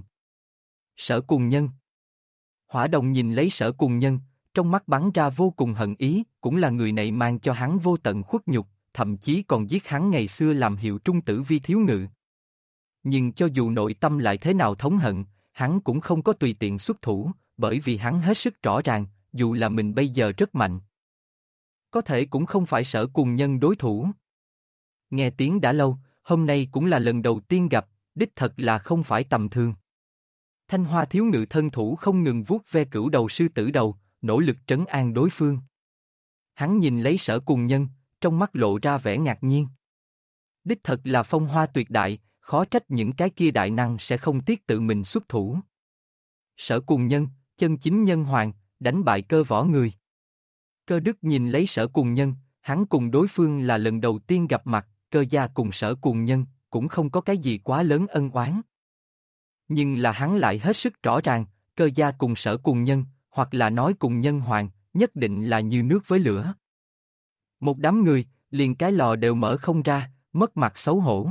Sở Cuồng Nhân. Hỏa Đồng nhìn lấy Sở Cuồng Nhân, trong mắt bắn ra vô cùng hận ý, cũng là người này mang cho hắn vô tận khuất nhục, thậm chí còn giết hắn ngày xưa làm hiệu trung tử Vi Thiếu Ngự. Nhưng cho dù nội tâm lại thế nào thống hận, hắn cũng không có tùy tiện xuất thủ, bởi vì hắn hết sức rõ ràng, dù là mình bây giờ rất mạnh, có thể cũng không phải Sở Cuồng Nhân đối thủ. Nghe tiếng đã lâu, hôm nay cũng là lần đầu tiên gặp, đích thật là không phải tầm thường. Thanh Hoa Thiếu Ngự thân thủ không ngừng vuốt ve cửu đầu sư tử đầu, nỗ lực trấn an đối phương. Hắn nhìn lấy Sở Cuồng Nhân, trong mắt lộ ra vẻ ngạc nhiên. Đích thật là phong hoa tuyệt đại, khó trách những cái kia đại năng sẽ không tiếc tự mình xuất thủ. Sở Cuồng Nhân, chân chính nhân hoàng, đánh bại Cơ Võ người. Cơ Đức nhìn lấy Sở Cuồng Nhân, hắn cùng đối phương là lần đầu tiên gặp mặt, Cơ gia cùng Sở Cuồng Nhân, cũng không có cái gì quá lớn ân oán. Nhưng là hắn lại hết sức rõ ràng, Cơ gia cùng Sở Cùng Nhân, hoặc là nói cùng Nhân Hoàng, nhất định là như nước với lửa. Một đám người, liền cái lò đều mở không ra, mất mặt xấu hổ.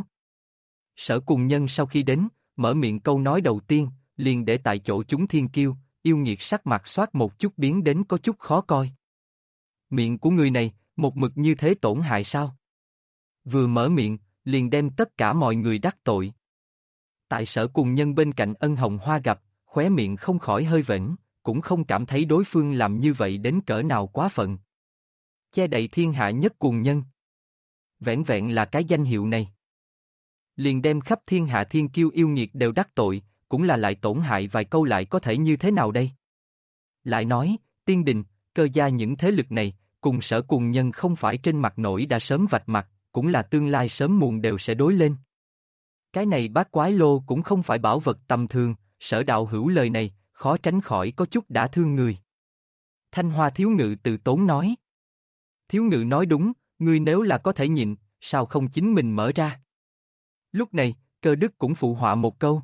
Sở Cùng Nhân sau khi đến, mở miệng câu nói đầu tiên, liền để tại chỗ chúng thiên kiêu, yêu nghiệt sắc mặt xoát một chút biến đến có chút khó coi. Miệng của người này, một mực như thế tổn hại sao? Vừa mở miệng, liền đem tất cả mọi người đắc tội. Tại Sở Cùng Nhân bên cạnh Ân Hồng Hoa gặp, khóe miệng không khỏi hơi vểnh, cũng không cảm thấy đối phương làm như vậy đến cỡ nào quá phận. Che đậy thiên hạ nhất cuồng nhân. Vẻn vẹn là cái danh hiệu này. Liền đem khắp thiên hạ thiên kiêu yêu nghiệt đều đắc tội, cũng là lại tổn hại vài câu lại có thể như thế nào đây? Lại nói, Tiên Đình, Cơ gia những thế lực này, cùng Sở Cùng Nhân không phải trên mặt nổi đã sớm vạch mặt, cũng là tương lai sớm muộn đều sẽ đối lên. Cái này Bát Quái Lô cũng không phải bảo vật tầm thường, Sở đạo hữu lời này, khó tránh khỏi có chút đã thương người. Thanh Hoa Thiếu Ngự từ tốn nói. Thiếu Ngự nói đúng, ngươi nếu là có thể nhịn, sao không chính mình mở ra? Lúc này, Cơ Đức cũng phụ họa một câu.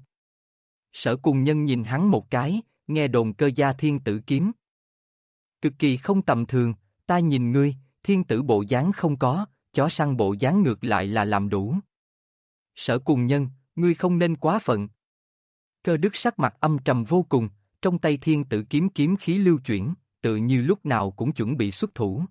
Sở Cùng Nhân nhìn hắn một cái, nghe đồn Cơ gia thiên tử kiếm. Cực kỳ không tầm thường, ta nhìn ngươi, thiên tử bộ dáng không có, chó săn bộ dáng ngược lại là làm đủ. Sở Cùng Nhân, ngươi không nên quá phận. Cơ Đức sắc mặt âm trầm vô cùng, trong tay thiên tử kiếm kiếm khí lưu chuyển, tự như lúc nào cũng chuẩn bị xuất thủ.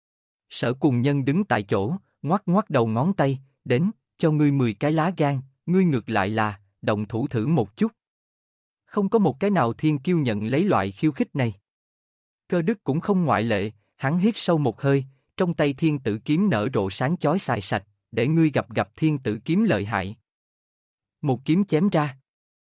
Sở Cùng Nhân đứng tại chỗ, ngoắc ngoắc đầu ngón tay, đến, cho ngươi 10 cái lá gan, ngươi ngược lại là, động thủ thử một chút. Không có một cái nào thiên kiêu nhận lấy loại khiêu khích này. Cơ Đức cũng không ngoại lệ, hắn hít sâu một hơi, trong tay thiên tử kiếm nở rộ sáng chói xài sạch, để ngươi gặp thiên tử kiếm lợi hại. Một kiếm chém ra.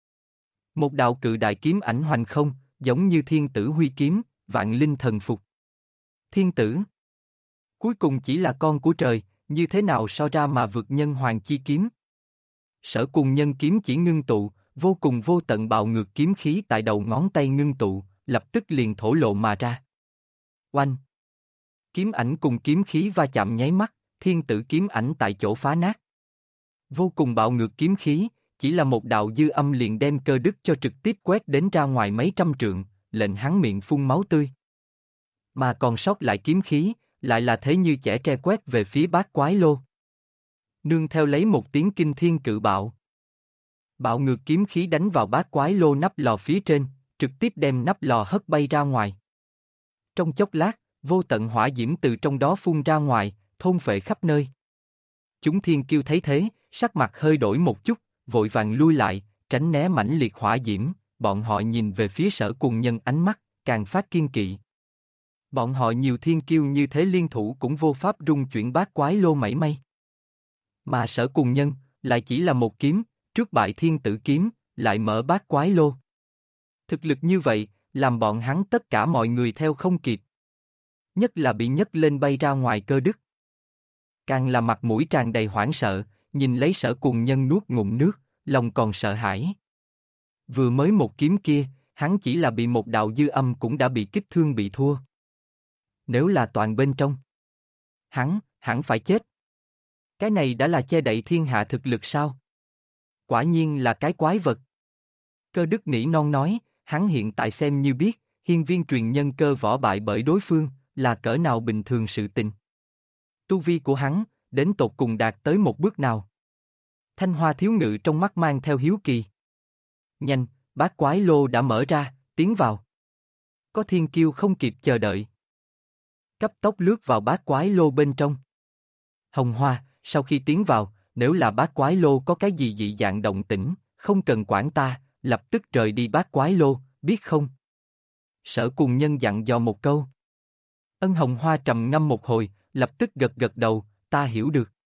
Một đạo cự đại kiếm ảnh hoành không, giống như thiên tử huy kiếm, vạn linh thần phục. Thiên tử. Cuối cùng chỉ là con của trời, như thế nào so ra mà vượt nhân hoàng chi kiếm. Sở Cùng Nhân kiếm chỉ ngưng tụ, vô cùng vô tận bạo ngược kiếm khí tại đầu ngón tay ngưng tụ, lập tức liền thổ lộ mà ra. Oanh! Kiếm ảnh cùng kiếm khí va chạm nháy mắt, thiên tử kiếm ảnh tại chỗ phá nát. Vô cùng bạo ngược kiếm khí, chỉ là một đạo dư âm liền đem Cơ Đức cho trực tiếp quét đến ra ngoài mấy trăm trượng, lệnh hắn miệng phun máu tươi. Mà còn sót lại kiếm khí, lại là thế như chẻ tre quét về phía Bát Quái Lô. Nương theo lấy một tiếng kinh thiên cự bạo. Bạo ngược kiếm khí đánh vào Bát Quái Lô nắp lò phía trên, trực tiếp đem nắp lò hất bay ra ngoài. Trong chốc lát, vô tận hỏa diễm từ trong đó phun ra ngoài, thôn phệ khắp nơi. Chúng thiên kiêu thấy thế, sắc mặt hơi đổi một chút, vội vàng lui lại, tránh né mãnh liệt hỏa diễm, bọn họ nhìn về phía Sở Cùng Nhân ánh mắt, càng phát kiên kỵ. Bọn họ nhiều thiên kiêu như thế liên thủ cũng vô pháp rung chuyển Bát Quái Lô mảy may. Mà Sở Cùng Nhân, lại chỉ là một kiếm, trước bại thiên tử kiếm, lại mở Bát Quái Lô. Thực lực như vậy, làm bọn hắn tất cả mọi người theo không kịp. Nhất là bị nhấc lên bay ra ngoài Cơ Đức. Càng là mặt mũi tràn đầy hoảng sợ, nhìn lấy Sở Cùng Nhân nuốt ngụm nước, lòng còn sợ hãi. Vừa mới một kiếm kia, hắn chỉ là bị một đạo dư âm cũng đã bị kích thương bị thua. Nếu là toàn bên trong, hắn, hẳn phải chết. Cái này đã là che đậy thiên hạ thực lực sao? Quả nhiên là cái quái vật. Cơ Đức nỉ non nói, hắn hiện tại xem như biết, hiên viên truyền nhân Cơ võ bại bởi đối phương, là cỡ nào bình thường sự tình. Tu vi của hắn, đến tột cùng đạt tới một bước nào. Thanh Hoa Thiếu Ngự trong mắt mang theo hiếu kỳ. Nhanh, Bát Quái Lô đã mở ra, tiến vào. Có thiên kiêu không kịp chờ đợi. Cấp tốc lướt vào Bát Quái Lô bên trong. Hồng Hoa, sau khi tiến vào, nếu là Bát Quái Lô có cái gì dị dạng động tĩnh, không cần quản ta, lập tức rời đi Bát Quái Lô, biết không? Sở Cùng Nhân dặn dò một câu. Ân Hồng Hoa trầm ngâm một hồi, lập tức gật gật đầu, ta hiểu được.